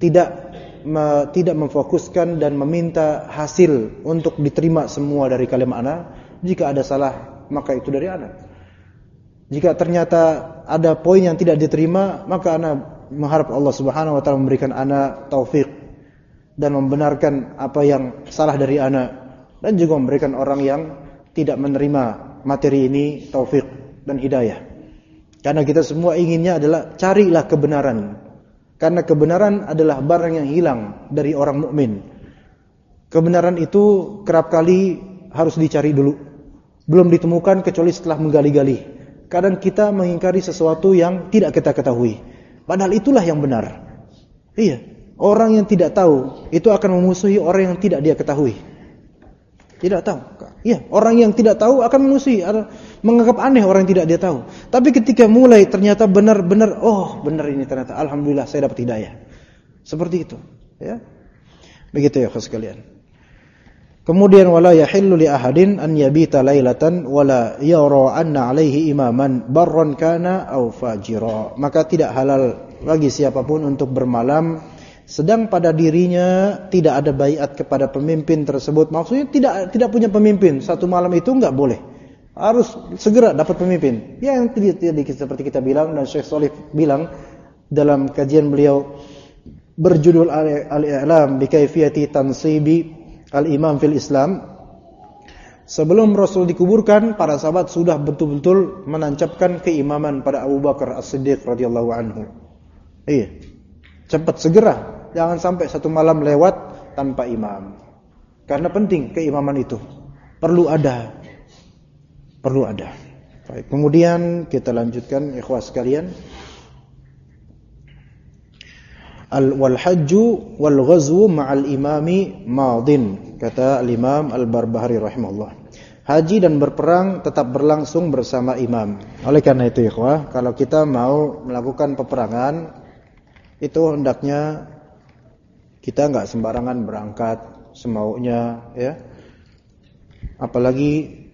tidak memfokuskan dan meminta hasil untuk diterima semua dari kalam ana. Jika ada salah, maka itu dari ana. Jika ternyata ada poin yang tidak diterima, maka ana mengharap Allah Subhanahu wa taala memberikan ana taufik dan membenarkan apa yang salah dari ana, dan juga memberikan orang yang tidak menerima materi ini taufik dan hidayah. Karena kita semua inginnya adalah carilah kebenaran. Karena kebenaran adalah barang yang hilang dari orang mukmin. Kebenaran itu kerap kali harus dicari dulu. Belum ditemukan kecuali setelah menggali-gali. Kadang kita mengingkari sesuatu yang tidak kita ketahui. Padahal itulah yang benar. Iya. Orang yang tidak tahu itu akan memusuhi orang yang tidak dia ketahui. Tidak tahu. Iya, orang yang tidak tahu akan memusuhi, menganggap aneh orang yang tidak dia tahu. Tapi ketika mulai ternyata benar-benar, oh benar ini ternyata, alhamdulillah saya dapat hidayah. Seperti itu, ya. Begitu ya sekalian. Kemudian wala yahillu li ahadin an yabita lailatan wala yara anna alaihi imaman barran kana aw fajira. Maka tidak halal bagi siapapun untuk bermalam sedang pada dirinya tidak ada baiat kepada pemimpin tersebut. Maksudnya tidak punya pemimpin. Satu malam itu enggak boleh. Harus segera dapat pemimpin. Yang tidak seperti kita bilang dan Syekh Shalih bilang dalam kajian beliau berjudul Al-I'lam bi Kaifiyati Tansibi Al-Imam fil Islam. Sebelum Rasul dikuburkan, para sahabat sudah betul-betul menancapkan keimaman pada Abu Bakar As-Siddiq radhiyallahu anhu. Iya. Cepat segera, jangan sampai satu malam lewat tanpa imam. Karena penting keimaman itu. Perlu ada. Baik, kemudian kita lanjutkan ikhwas sekalian. Wal hajju wal ghazwu ma'al imami madin, kata al-Imam Al-Barbahari rahimahullah. Haji dan berperang tetap berlangsung bersama imam. Oleh karena itu ikhwah, kalau kita mau melakukan peperangan, itu hendaknya kita enggak sembarangan berangkat semaunya, ya. Apalagi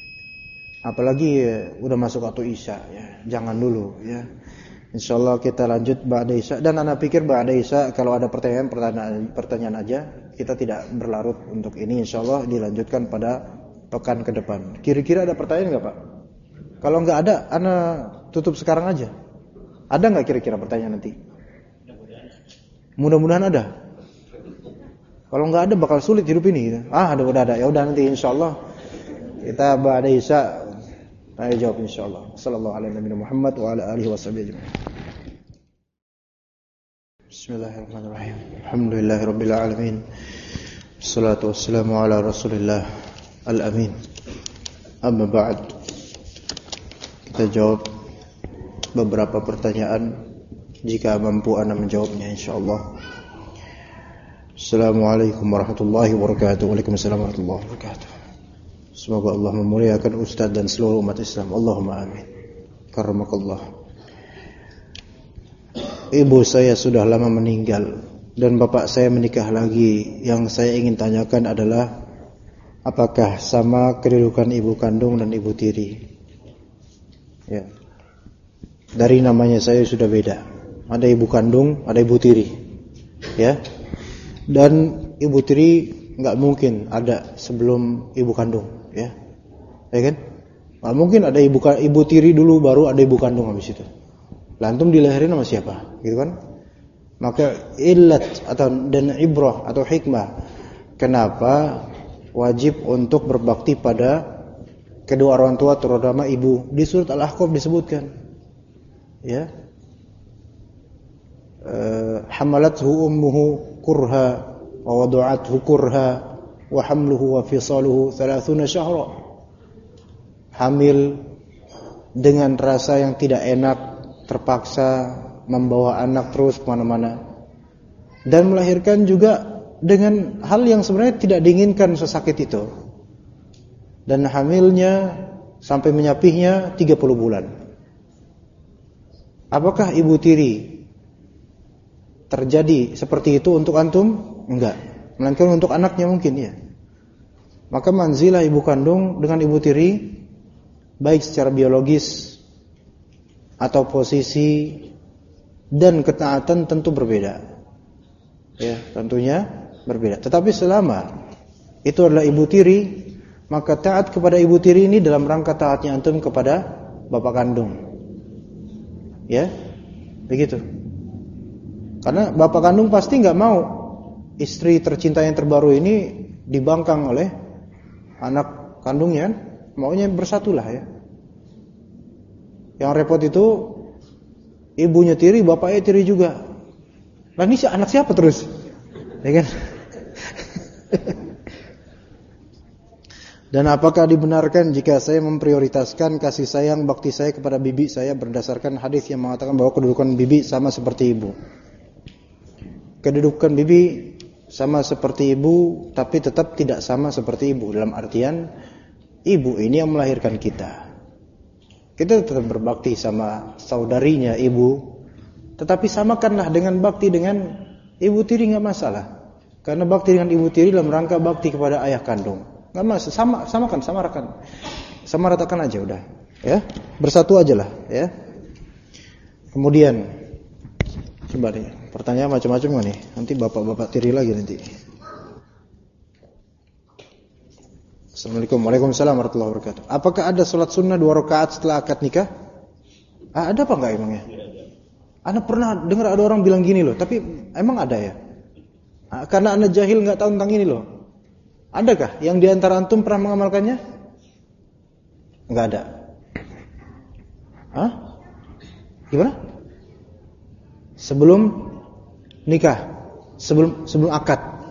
udah masuk waktu Isya, ya. Jangan dulu, ya. Insyaallah kita lanjut ba'da Isya, dan ana pikir ba'da Isya kalau ada pertanyaan aja, kita tidak berlarut untuk ini, insyaallah dilanjutkan pada pekan ke depan. Kira-kira ada pertanyaan enggak, Pak? Kalau enggak ada, ana tutup sekarang aja. Ada enggak kira-kira pertanyaan nanti? Mudah-mudahan ada. Kalau enggak ada bakal sulit hidup ini gitu. Udah ada. Ya udah nanti insyaallah kita ba'da Isya saya jawab insyaallah. Sallallahu alaihi Muhammad wa ala alihi washabihi ajma'in. Bismillahirrahmanirrahim. Alhamdulillahirabbil alamin. Wassalatu wassalamu ala Rasulillah al-amin. Amma ba'd. Kita jawab beberapa pertanyaan jika mampu ana menjawabnya insyaallah. Assalamualaikum warahmatullahi wabarakatuh. Waalaikumsalam warahmatullahi wabarakatuh. Semoga Allah memuliakan Ustaz dan seluruh umat Islam. Allahumma amin. Karamakallah. Ibu saya sudah lama meninggal dan bapak saya menikah lagi. Yang saya ingin tanyakan adalah, apakah sama kedudukan ibu kandung dan ibu tiri? Ya. Dari namanya saya sudah beda. Ada ibu kandung, ada ibu tiri. Ya. Dan ibu tiri enggak mungkin ada sebelum ibu kandung, ya. Ya kan? Enggak mungkin ada ibu tiri dulu baru ada ibu kandung habis itu. Lantum dilahirin sama siapa? Gitu kan? Maka illat dan ibrah atau hikmah kenapa wajib untuk berbakti pada kedua orang tua terutama ibu. Di surat Al-Ahqaf disebutkan. Ya. Hamalathu ummuhu kurha wa wada'athu kurha wa hamluhu wa fisaluhu 30 syahra. Hamil dengan rasa yang tidak enak, terpaksa membawa anak terus kemana-mana, dan melahirkan juga dengan hal yang sebenarnya tidak diinginkan sesakit itu, dan hamilnya sampai menyapihnya 30 bulan. Apakah ibu tiri terjadi seperti itu untuk antum? Enggak, melainkan untuk anaknya mungkin, ya. Maka manzilah ibu kandung dengan ibu tiri baik secara biologis atau posisi dan ketaatan tentu berbeda. Ya, tentunya berbeda. Tetapi selama itu adalah ibu tiri, maka taat kepada ibu tiri ini dalam rangka taatnya antum kepada bapak kandung. Ya, begitu. Karena bapak kandung pasti enggak mau istri tercinta yang terbaru ini dibangkang oleh anak kandungnya, maunya bersatulah, ya. Yang repot itu ibunya tiri, bapaknya tiri juga. Lah ini anak siapa terus? Ya kan? Dan apakah dibenarkan jika saya memprioritaskan kasih sayang bakti saya kepada bibi saya berdasarkan hadis yang mengatakan bahwa kedudukan bibi sama seperti ibu? Kedudukan bibi sama seperti ibu, tapi tetap tidak sama seperti ibu. Dalam artian, ibu ini yang melahirkan kita. Kita tetap berbakti sama saudarinya ibu, tetapi samakanlah dengan bakti dengan ibu tiri, enggak masalah. Karena bakti dengan ibu tiri dalam rangka bakti kepada ayah kandung. Enggak masalah, samaratakan aja udah, ya. Bersatu ajalah, ya. Kemudian coba deh, pertanyaan macam-macam kan nih. Nanti bapak-bapak tiri lagi nanti. Assalamualaikum. Waalaikumsalam warahmatullahi wabarakatuh. Apakah ada sholat sunnah 2 rakaat setelah akad nikah? Ada apa enggak emangnya? Ana pernah dengar ada orang bilang gini loh, tapi emang ada ya? Karena ana jahil enggak tahu tentang ini loh. Adakah yang di antara antum pernah mengamalkannya? Enggak ada. Hah? Gimana? Sebelum nikah, sebelum akad.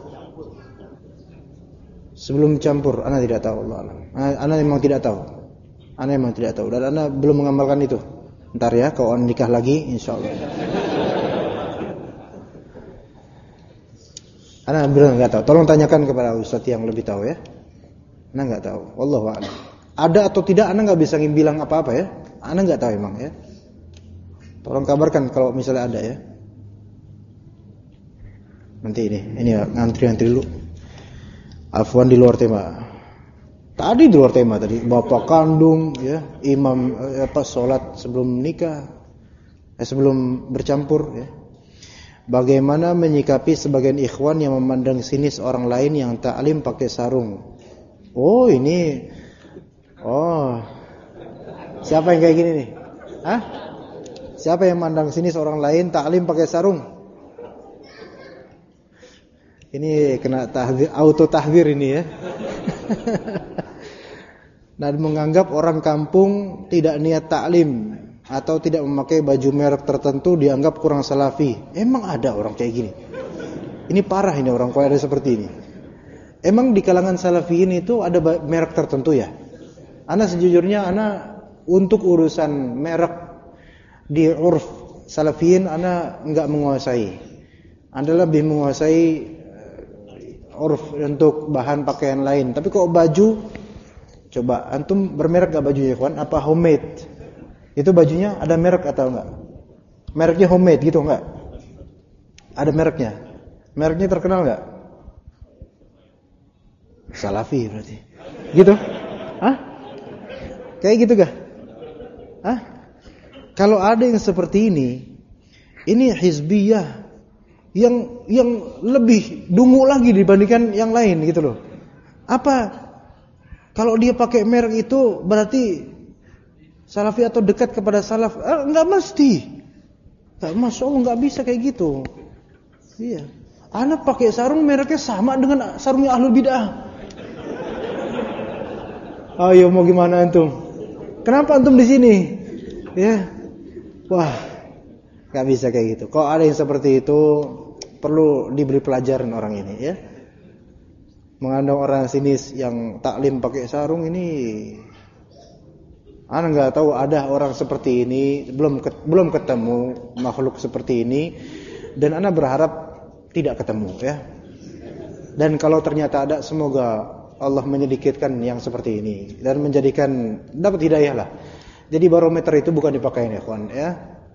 Sebelum campur, ana tidak tahu, Allah alam. Ana memang tidak tahu. Dan ana belum mengamalkan itu. Ntar ya, kalau ana nikah lagi insyaallah. Ana benar enggak tahu. Tolong tanyakan kepada ustaz yang lebih tahu, ya. Ana nggak tahu. Wallahu a'lam. Ada atau tidak ana nggak bisa bilang apa-apa ya. Ana nggak tahu emang ya. Tolong kabarkan kalau misalnya ada ya. Nanti ini ya, ngantri dulu. Afwan di luar tema. Tadi di luar tema tadi, bapak kandung ya, imam salat sebelum nikah, sebelum bercampur ya. Bagaimana menyikapi sebagian ikhwan yang memandang sinis orang lain yang taklim pakai sarung? Oh, ini. Oh. Siapa yang kayak gini nih? Hah? Siapa yang memandang sinis orang lain taklim pakai sarung? Ini kena tahdzir, auto tahdzir ini ya. Dan menganggap orang kampung tidak niat taklim atau tidak memakai baju merek tertentu dianggap kurang salafi. Emang ada orang kayak gini? Ini parah ini orang kok ada seperti ini. Emang di kalangan salafiyin itu ada merek tertentu ya? Ana sejujurnya untuk urusan merek di urf salafiyin ana enggak menguasai. Ana lebih menguasai urf untuk bahan pakaian lain. Tapi kok baju, coba antum bermerek gak bajunya kawan? Apa homemade? Itu bajunya ada merek atau enggak? Mereknya homemade gitu enggak? Ada mereknya. Mereknya terkenal enggak? Salafi berarti. Gitu? Hah? Kayak gitu kah? Hah? Kalau ada yang seperti ini hizbiyah yang lebih dungu lagi dibandingkan yang lain gitu loh. Apa? Kalau dia pakai merek itu berarti salafi atau dekat kepada salaf? Enggak mesti. Masya Allah enggak bisa kayak gitu. Iya. Ana pakai sarung mereknya sama dengan sarungnya ahlul bid'ah. Ayo mau gimana antum? Kenapa antum di sini? Ya. Wah. Enggak bisa kayak gitu. Kalau ada yang seperti itu perlu diberi pelajaran orang ini ya. Mengandung orang sinis yang taklim pakai sarung ini, ana nggak tahu ada orang seperti ini, belum ketemu makhluk seperti ini, dan ana berharap tidak ketemu ya. Dan kalau ternyata ada, semoga Allah menyedikitkan yang seperti ini dan menjadikan dapat hidayah lah. Jadi barometer itu bukan dipakai ya kawan ya.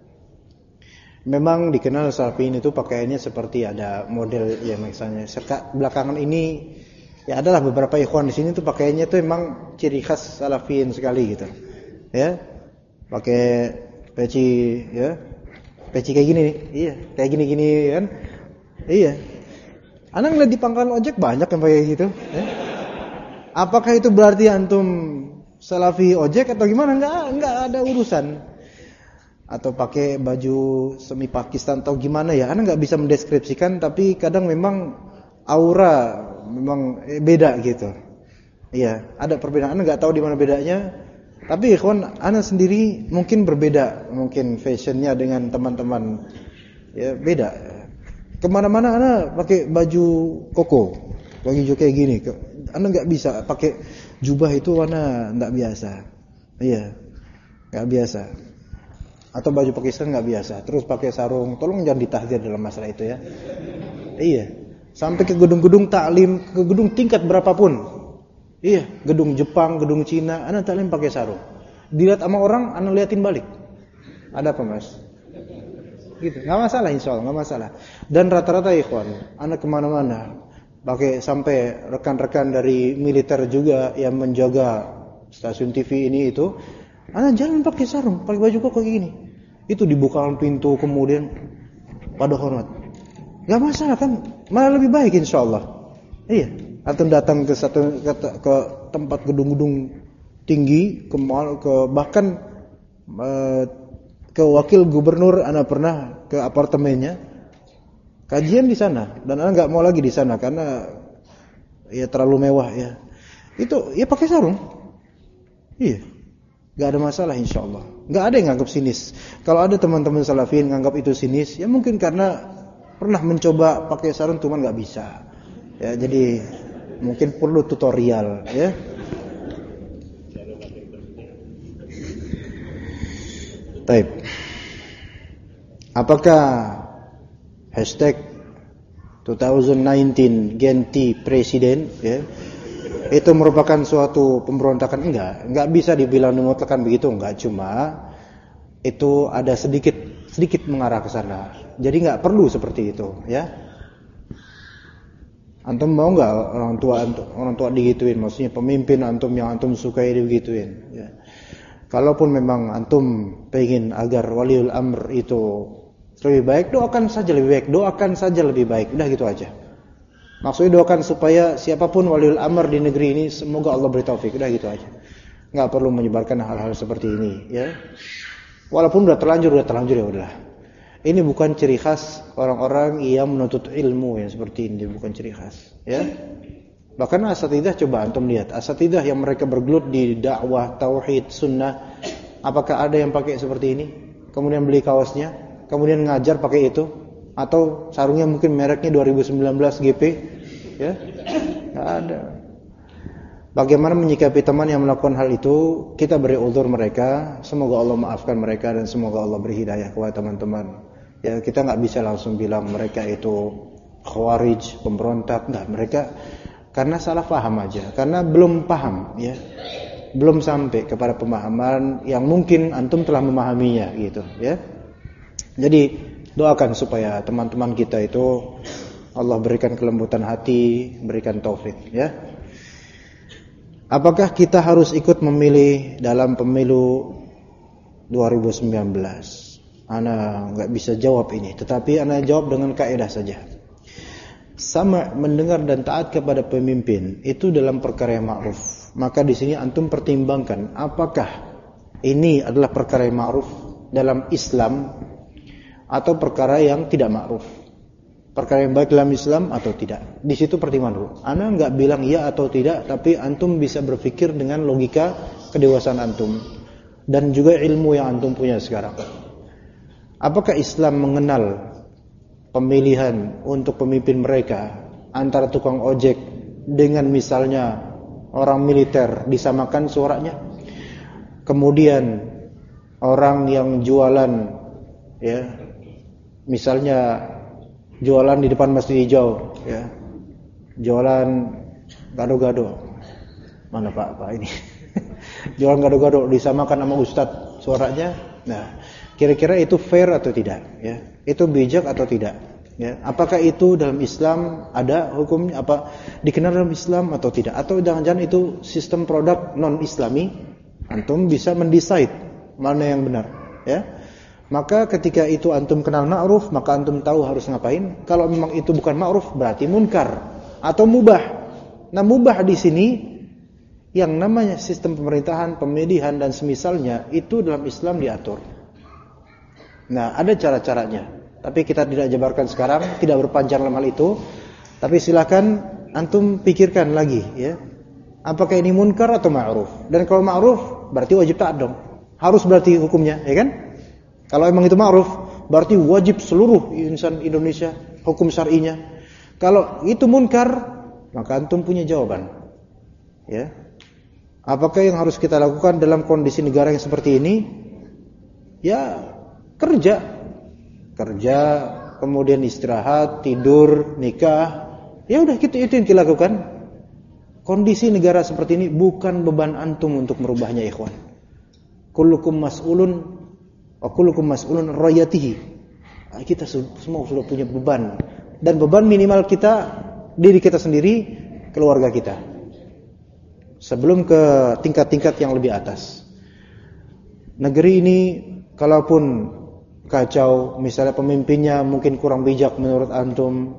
Memang dikenal salafiyin itu pakaiannya seperti ada model ya, misalnya belakangan ini ya adalah beberapa ikhwan di sini tuh pakaiannya tuh emang ciri khas salafiyin sekali gitu. Ya. Pakai peci ya. Peci kayak gini nih. Iya, kayak gini-gini kan. Iya. Ana ngeliat di pangkalan ojek banyak yang pakai gitu, ya. Apakah itu berarti antum salafi ojek atau gimana? Enggak ada urusan. Atau pakai baju semi Pakistan atau gimana ya? Ana enggak bisa mendeskripsikan, tapi kadang memang aura memang beda gitu. Iya, ada perbedaan. Ana enggak tahu di mana bedanya. Tapi ikhwan, ana sendiri mungkin berbeda, mungkin fashionnya dengan teman-teman. Ya, beda. Kemana-mana ana pakai baju koko, baju kayak gini. Ana enggak bisa pakai jubah itu, ana enggak biasa. Iya, enggak biasa. Atau baju Pakistan enggak biasa. Terus pakai sarung, tolong jangan ditahdzir dalam masalah itu ya. Iya. Sampai ke gedung-gedung taklim, ke gedung tingkat berapapun. Iya, gedung Jepang, gedung Cina, ana taklim pakai sarung. Dilihat sama orang, ana liatin balik. Ada apa, Mas? Gitu. Enggak masalah insyaallah, enggak masalah. Dan rata-rata ikhwan, ana kemana mana pakai, sampai rekan-rekan dari militer juga yang menjaga stasiun TV ini itu, ana jalan pakai sarung, pakai baju kok kayak gini. Itu dibukakan pintu kemudian pada hormat. Enggak masalah kan? Malah lebih baik insyaallah. Iya, atau datang ke ke tempat gedung-gedung tinggi, ke bahkan ke wakil gubernur, ana pernah ke apartemennya, kajian di sana, dan ana enggak mau lagi di sana karena ya terlalu mewah ya. Itu ya pakai sarung. Iya. Enggak ada masalah insyaallah. Enggak ada yang nganggap sinis. Kalau ada teman-teman salafin nganggap itu sinis, ya mungkin karena pernah mencoba pakai sarung cuman enggak bisa. Ya, jadi mungkin perlu tutorial ya. Baik. Apakah hashtag 2019 ganti presiden ya, itu merupakan suatu pemberontakan? Enggak bisa dibilang mutlakkan begitu, enggak, cuma itu ada sedikit mengarah ke sana. Jadi enggak perlu seperti itu, ya. Antum mau enggak orang tua digituin? Maksudnya pemimpin antum yang antum sukai digituin, ya. Kalaupun memang antum pengen agar waliul amr itu lebih baik, doakan saja lebih baik, udah gitu aja. Maksudnya doakan supaya siapapun waliul amr di negeri ini semoga Allah beri taufik, udah gitu aja. Enggak perlu menyebarkan hal-hal seperti ini, ya. Walaupun udah terlanjur ya udah. Ini bukan ciri khas orang-orang yang menuntut ilmu yang seperti ini, bukan ciri khas, ya. Bahkan asatidzah, coba antum lihat, asatidzah yang mereka bergelut di dakwah tauhid sunnah, apakah ada yang pakai seperti ini? Kemudian beli kaosnya, kemudian ngajar pakai itu, atau sarungnya mungkin mereknya 2019 GP, ya? Enggak ada. Bagaimana menyikapi teman yang melakukan hal itu? Kita beri uzur mereka, semoga Allah maafkan mereka dan semoga Allah beri hidayah kepada teman-teman. Ya, kita enggak bisa langsung bilang mereka itu khawarij, pemberontak, enggak. Mereka karena salah paham aja, karena belum paham, ya. Belum sampai kepada pemahaman yang mungkin antum telah memahaminya gitu, ya. Jadi doakan supaya teman-teman kita itu Allah berikan kelembutan hati, berikan taufik, ya. Apakah kita harus ikut memilih dalam pemilu 2019? Ana enggak bisa jawab ini, tetapi ana jawab dengan kaidah saja. Sama mendengar dan taat kepada pemimpin itu dalam perkara yang ma'ruf. Maka di sini antum pertimbangkan apakah ini adalah perkara yang ma'ruf dalam Islam atau perkara yang tidak ma'ruf. Perkara yang baik dalam Islam atau tidak. Di situ pertimbangan dulu. Ana enggak bilang iya atau tidak, tapi antum bisa berpikir dengan logika kedewasaan antum dan juga ilmu yang antum punya sekarang. Apakah Islam mengenal pemilihan untuk pemimpin mereka antara tukang ojek dengan misalnya orang militer disamakan suaranya? Kemudian orang yang jualan, ya, misalnya jualan di depan Masjid Hijau, ya, jualan gado-gado, mana Pak ini, jualan gado-gado disamakan sama Ustadz suaranya. Nah, kira-kira itu fair atau tidak, ya? Itu bijak atau tidak, ya? Apakah itu dalam Islam ada hukumnya, apa dikenal dalam Islam atau tidak? Atau jangan-jangan itu sistem produk non-Islami? Antum bisa mendecide mana yang benar, ya? Maka ketika itu antum kenal ma'ruf, maka antum tahu harus ngapain. Kalau memang itu bukan ma'ruf, berarti munkar atau mubah. Nah, mubah di sini yang namanya sistem pemerintahan, pemilihan dan semisalnya itu dalam Islam diatur. Nah, ada cara-caranya. Tapi kita tidak jabarkan sekarang, tidak berpanjang dalam hal itu. Tapi silakan antum pikirkan lagi, ya. Apakah ini munkar atau ma'ruf? Dan kalau ma'ruf berarti wajib taat dong. Harus berarti hukumnya, ya kan? Kalau emang itu ma'ruf, berarti wajib seluruh insan Indonesia hukum syar'inya. Kalau itu munkar, maka antum punya jawaban. Ya. Apakah yang harus kita lakukan dalam kondisi negara yang seperti ini? Ya, kerja, kemudian istirahat, tidur, nikah. Ya udah gitu, itu yang kita lakukan. Kondisi negara seperti ini bukan beban antum untuk merubahnya, ikhwan. Kullukum mas'ulun wa kullukum mas'ulun rayatihi. Kita semua sudah punya beban, dan beban minimal kita, diri kita sendiri, keluarga kita, sebelum ke tingkat-tingkat yang lebih atas. Negeri ini kalaupun kacau, misalnya pemimpinnya mungkin kurang bijak menurut antum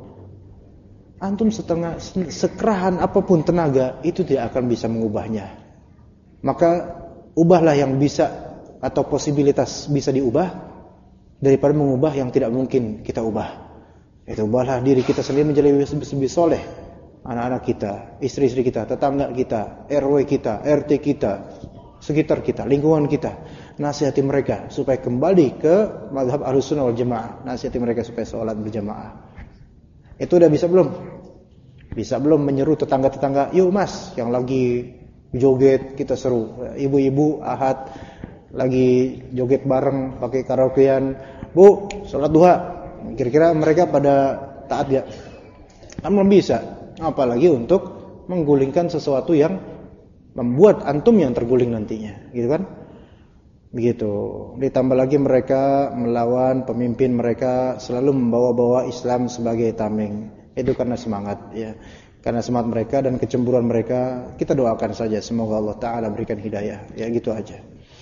sekerahan apapun tenaga itu tidak akan bisa mengubahnya. Maka ubahlah yang bisa atau posibilitas bisa diubah daripada mengubah yang tidak mungkin kita ubah. Itu ubahlah diri kita sendiri menjadi lebih soleh. Anak-anak kita, istri-istri kita, tetangga kita, RW kita, RT kita, sekitar kita, lingkungan kita. Nasihati mereka supaya kembali ke mazhab Ahlussunnah wal Jamaah. Nasihati mereka supaya sholat berjamaah. Itu udah bisa belum? Bisa belum menyeru tetangga-tetangga, yuk mas, yang lagi joget kita seru. Ibu-ibu Ahad lagi joget bareng pakai karaokean, bu, sholat duha. Kira-kira mereka pada taat ya? Kan belum bisa. Apalagi untuk menggulingkan sesuatu yang membuat antum yang terguling nantinya, gitu kan? Begitu. Ditambah lagi mereka melawan pemimpin mereka, selalu membawa-bawa Islam sebagai tameng. Itu karena semangat, ya. Karena semangat mereka dan kecemburuan mereka, kita doakan saja semoga Allah Ta'ala berikan hidayah. Ya, gitu aja.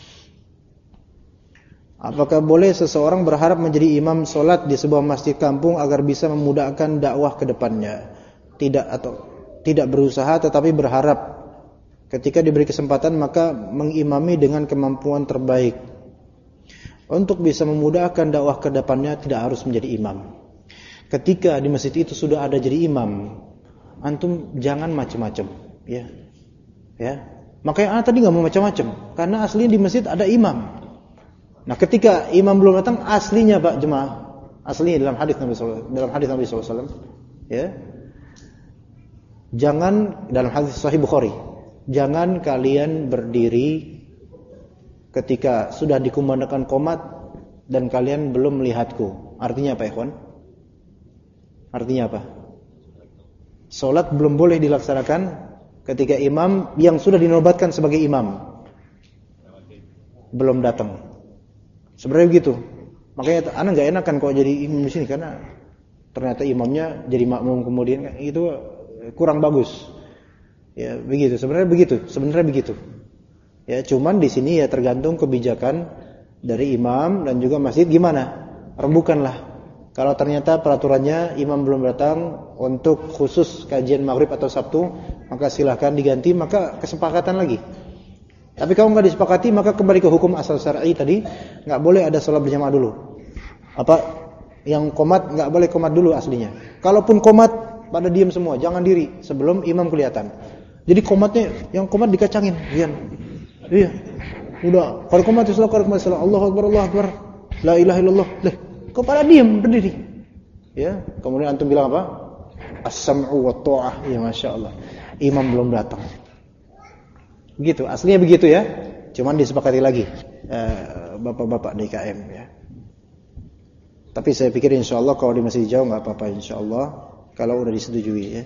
Apakah boleh seseorang berharap menjadi imam solat di sebuah masjid kampung agar bisa memudahkan dakwah ke depannya? Tidak berusaha tetapi berharap. Ketika diberi kesempatan maka mengimami dengan kemampuan terbaik. Untuk bisa memudahkan dakwah ke depannya tidak harus menjadi imam. Ketika di masjid itu sudah ada jadi imam, antum jangan macam-macam, ya. Ya. Makanya anak tadi enggak mau macam-macam karena aslinya di masjid ada imam. Nah, ketika imam belum datang, aslinya Pak jemaah, aslinya dalam hadis Nabi SAW, ya. Jangan, dalam hadis Sahih Bukhari, jangan kalian berdiri ketika sudah dikumandangkan qomat dan kalian belum melihatku. Artinya apa, ikhwan? Artinya apa? Salat belum boleh dilaksanakan ketika imam yang sudah dinobatkan sebagai imam belum datang. Sebenarnya begitu. Makanya anak enggak enakan kalau jadi imam di sini karena ternyata imamnya jadi makmum kemudian, itu kurang bagus. Ya, begitu. Sebenarnya begitu. Ya, cuman di sini ya tergantung kebijakan dari imam dan juga masjid gimana. Rembukanlah. Kalau ternyata peraturannya imam belum datang untuk khusus kajian maghrib atau Sabtu, maka silahkan diganti, maka kesepakatan lagi. Tapi kalau enggak disepakati, maka kembali ke hukum asal syar'i tadi, enggak boleh ada salat berjamaah dulu. Yang qomat enggak boleh qomat dulu aslinya. Kalaupun qomat pada diam semua, jangan diri sebelum imam kelihatan. Jadi qomatnya, yang qomat dikacangin, iya. Udah, kalau qomat itu Allahu Akbar, Allahu Akbar, la ilaha illallah. Kok pada diam berdiri? Ya, kemudian antum bilang apa? As-sam'u wa ta'ah. Ya, Masya Allah. Imam belum datang. Begitu, aslinya begitu ya. Cuman disepakati lagi bapak-bapak DKM ya. Tapi saya pikir insyaallah kalau di masjid jauh enggak apa-apa insyaallah kalau udah disetujui ya.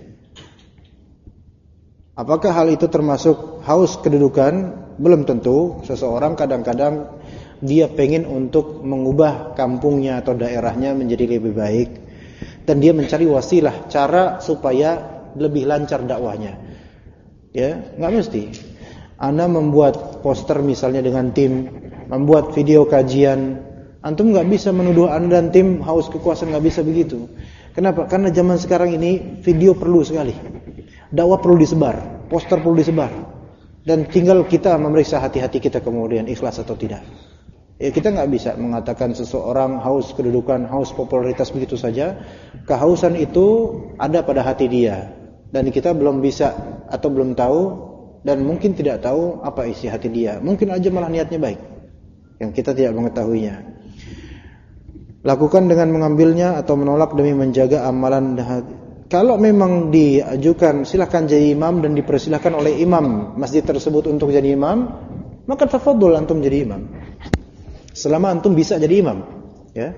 Apakah hal itu termasuk haus kedudukan? Belum tentu. Seseorang kadang-kadang dia pengen untuk mengubah kampungnya atau daerahnya menjadi lebih baik dan dia mencari wasilah cara supaya lebih lancar dakwahnya. Ya, enggak mesti. Anda membuat poster misalnya dengan tim, membuat video kajian, antum enggak bisa menuduh Anda dan tim haus kekuasaan, enggak bisa begitu. Kenapa? Karena zaman sekarang ini video perlu sekali. Dakwah perlu disebar, poster perlu disebar. Dan tinggal kita memeriksa hati-hati kita kemudian ikhlas atau tidak. Ya, kita enggak bisa mengatakan seseorang haus kedudukan, haus popularitas begitu saja. Kehausan itu ada pada hati dia. Dan kita belum bisa atau belum tahu dan mungkin tidak tahu apa isi hati dia. Mungkin aja malah niatnya baik yang kita tidak mengetahuinya. Lakukan dengan mengambilnya atau menolak demi menjaga amalan. Kalau memang diajukan silakan jadi imam dan dipersilahkan oleh imam masjid tersebut untuk jadi imam, maka tafadhol antum jadi imam. Selama antum bisa jadi imam, ya.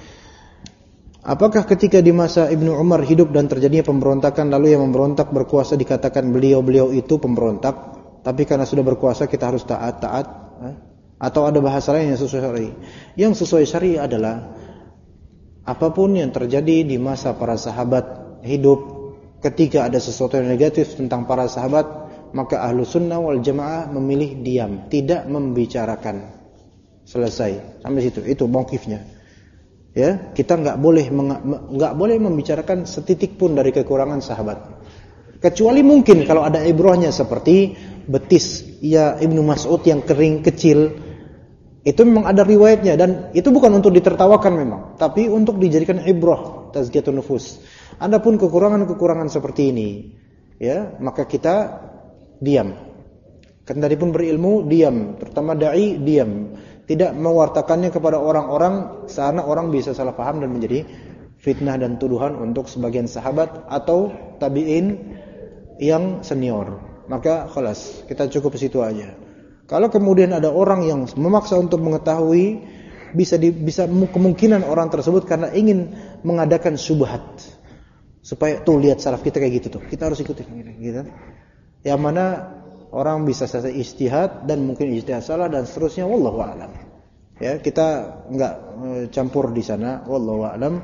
Apakah ketika di masa Ibnu Umar hidup dan terjadinya pemberontakan lalu yang memberontak berkuasa dikatakan beliau itu pemberontak, tapi karena sudah berkuasa kita harus taat? Atau ada bahasa lain yang sesuai syar'i? Yang sesuai syar'i adalah apapun yang terjadi di masa para sahabat hidup, ketika ada sesuatu yang negatif tentang para sahabat, maka ahlu sunnah wal jamaah memilih diam, tidak membicarakan. Selesai, sampai situ. Itu mauqifnya. Ya, kita enggak boleh membicarakan setitik pun dari kekurangan sahabat. Kecuali mungkin kalau ada ibrahnya seperti betis ya Ibnu Mas'ud yang kering kecil. Itu memang ada riwayatnya dan itu bukan untuk ditertawakan memang, tapi untuk dijadikan ibrah, tazkiyatun nufus. Adapun kekurangan-kekurangan seperti ini, ya, maka kita diam. Kendaripun berilmu diam, terutama dai diam. Tidak mewartakannya kepada orang-orang karena orang bisa salah paham dan menjadi fitnah dan tuduhan untuk sebagian sahabat atau tabi'in yang senior. Maka khalas, kita cukup situ aja. Kalau kemudian ada orang yang memaksa untuk mengetahui, bisa kemungkinan orang tersebut karena ingin mengadakan syubhat. Supaya tuh lihat salaf kita kayak gitu tuh. Kita harus ikuti gitu. Yang mana orang bisa saja ijtihad dan mungkin ijtihad salah dan seterusnya, wallahu a'lam. Ya, kita enggak campur di sana, wallahu a'lam.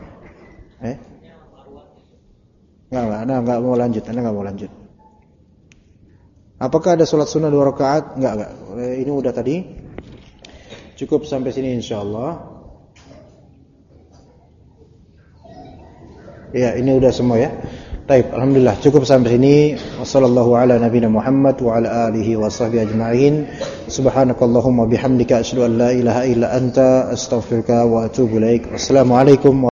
Enggak mau lanjut, Anda enggak mau lanjut. Apakah ada salat sunnah 2 rakaat? Enggak. Ini udah tadi. Cukup sampai sini insyaallah. Ya, ini udah semua ya. Baik, alhamdulillah cukup sampai sini. Wassallallahu ala nabiyina Muhammad wa ala alihi wa sahbihi ajma'in. Subhanakallahumma bihamdika asyhadu an la ilaha illa anta astaghfiruka wa atubu ilaik. Wassalamualaikum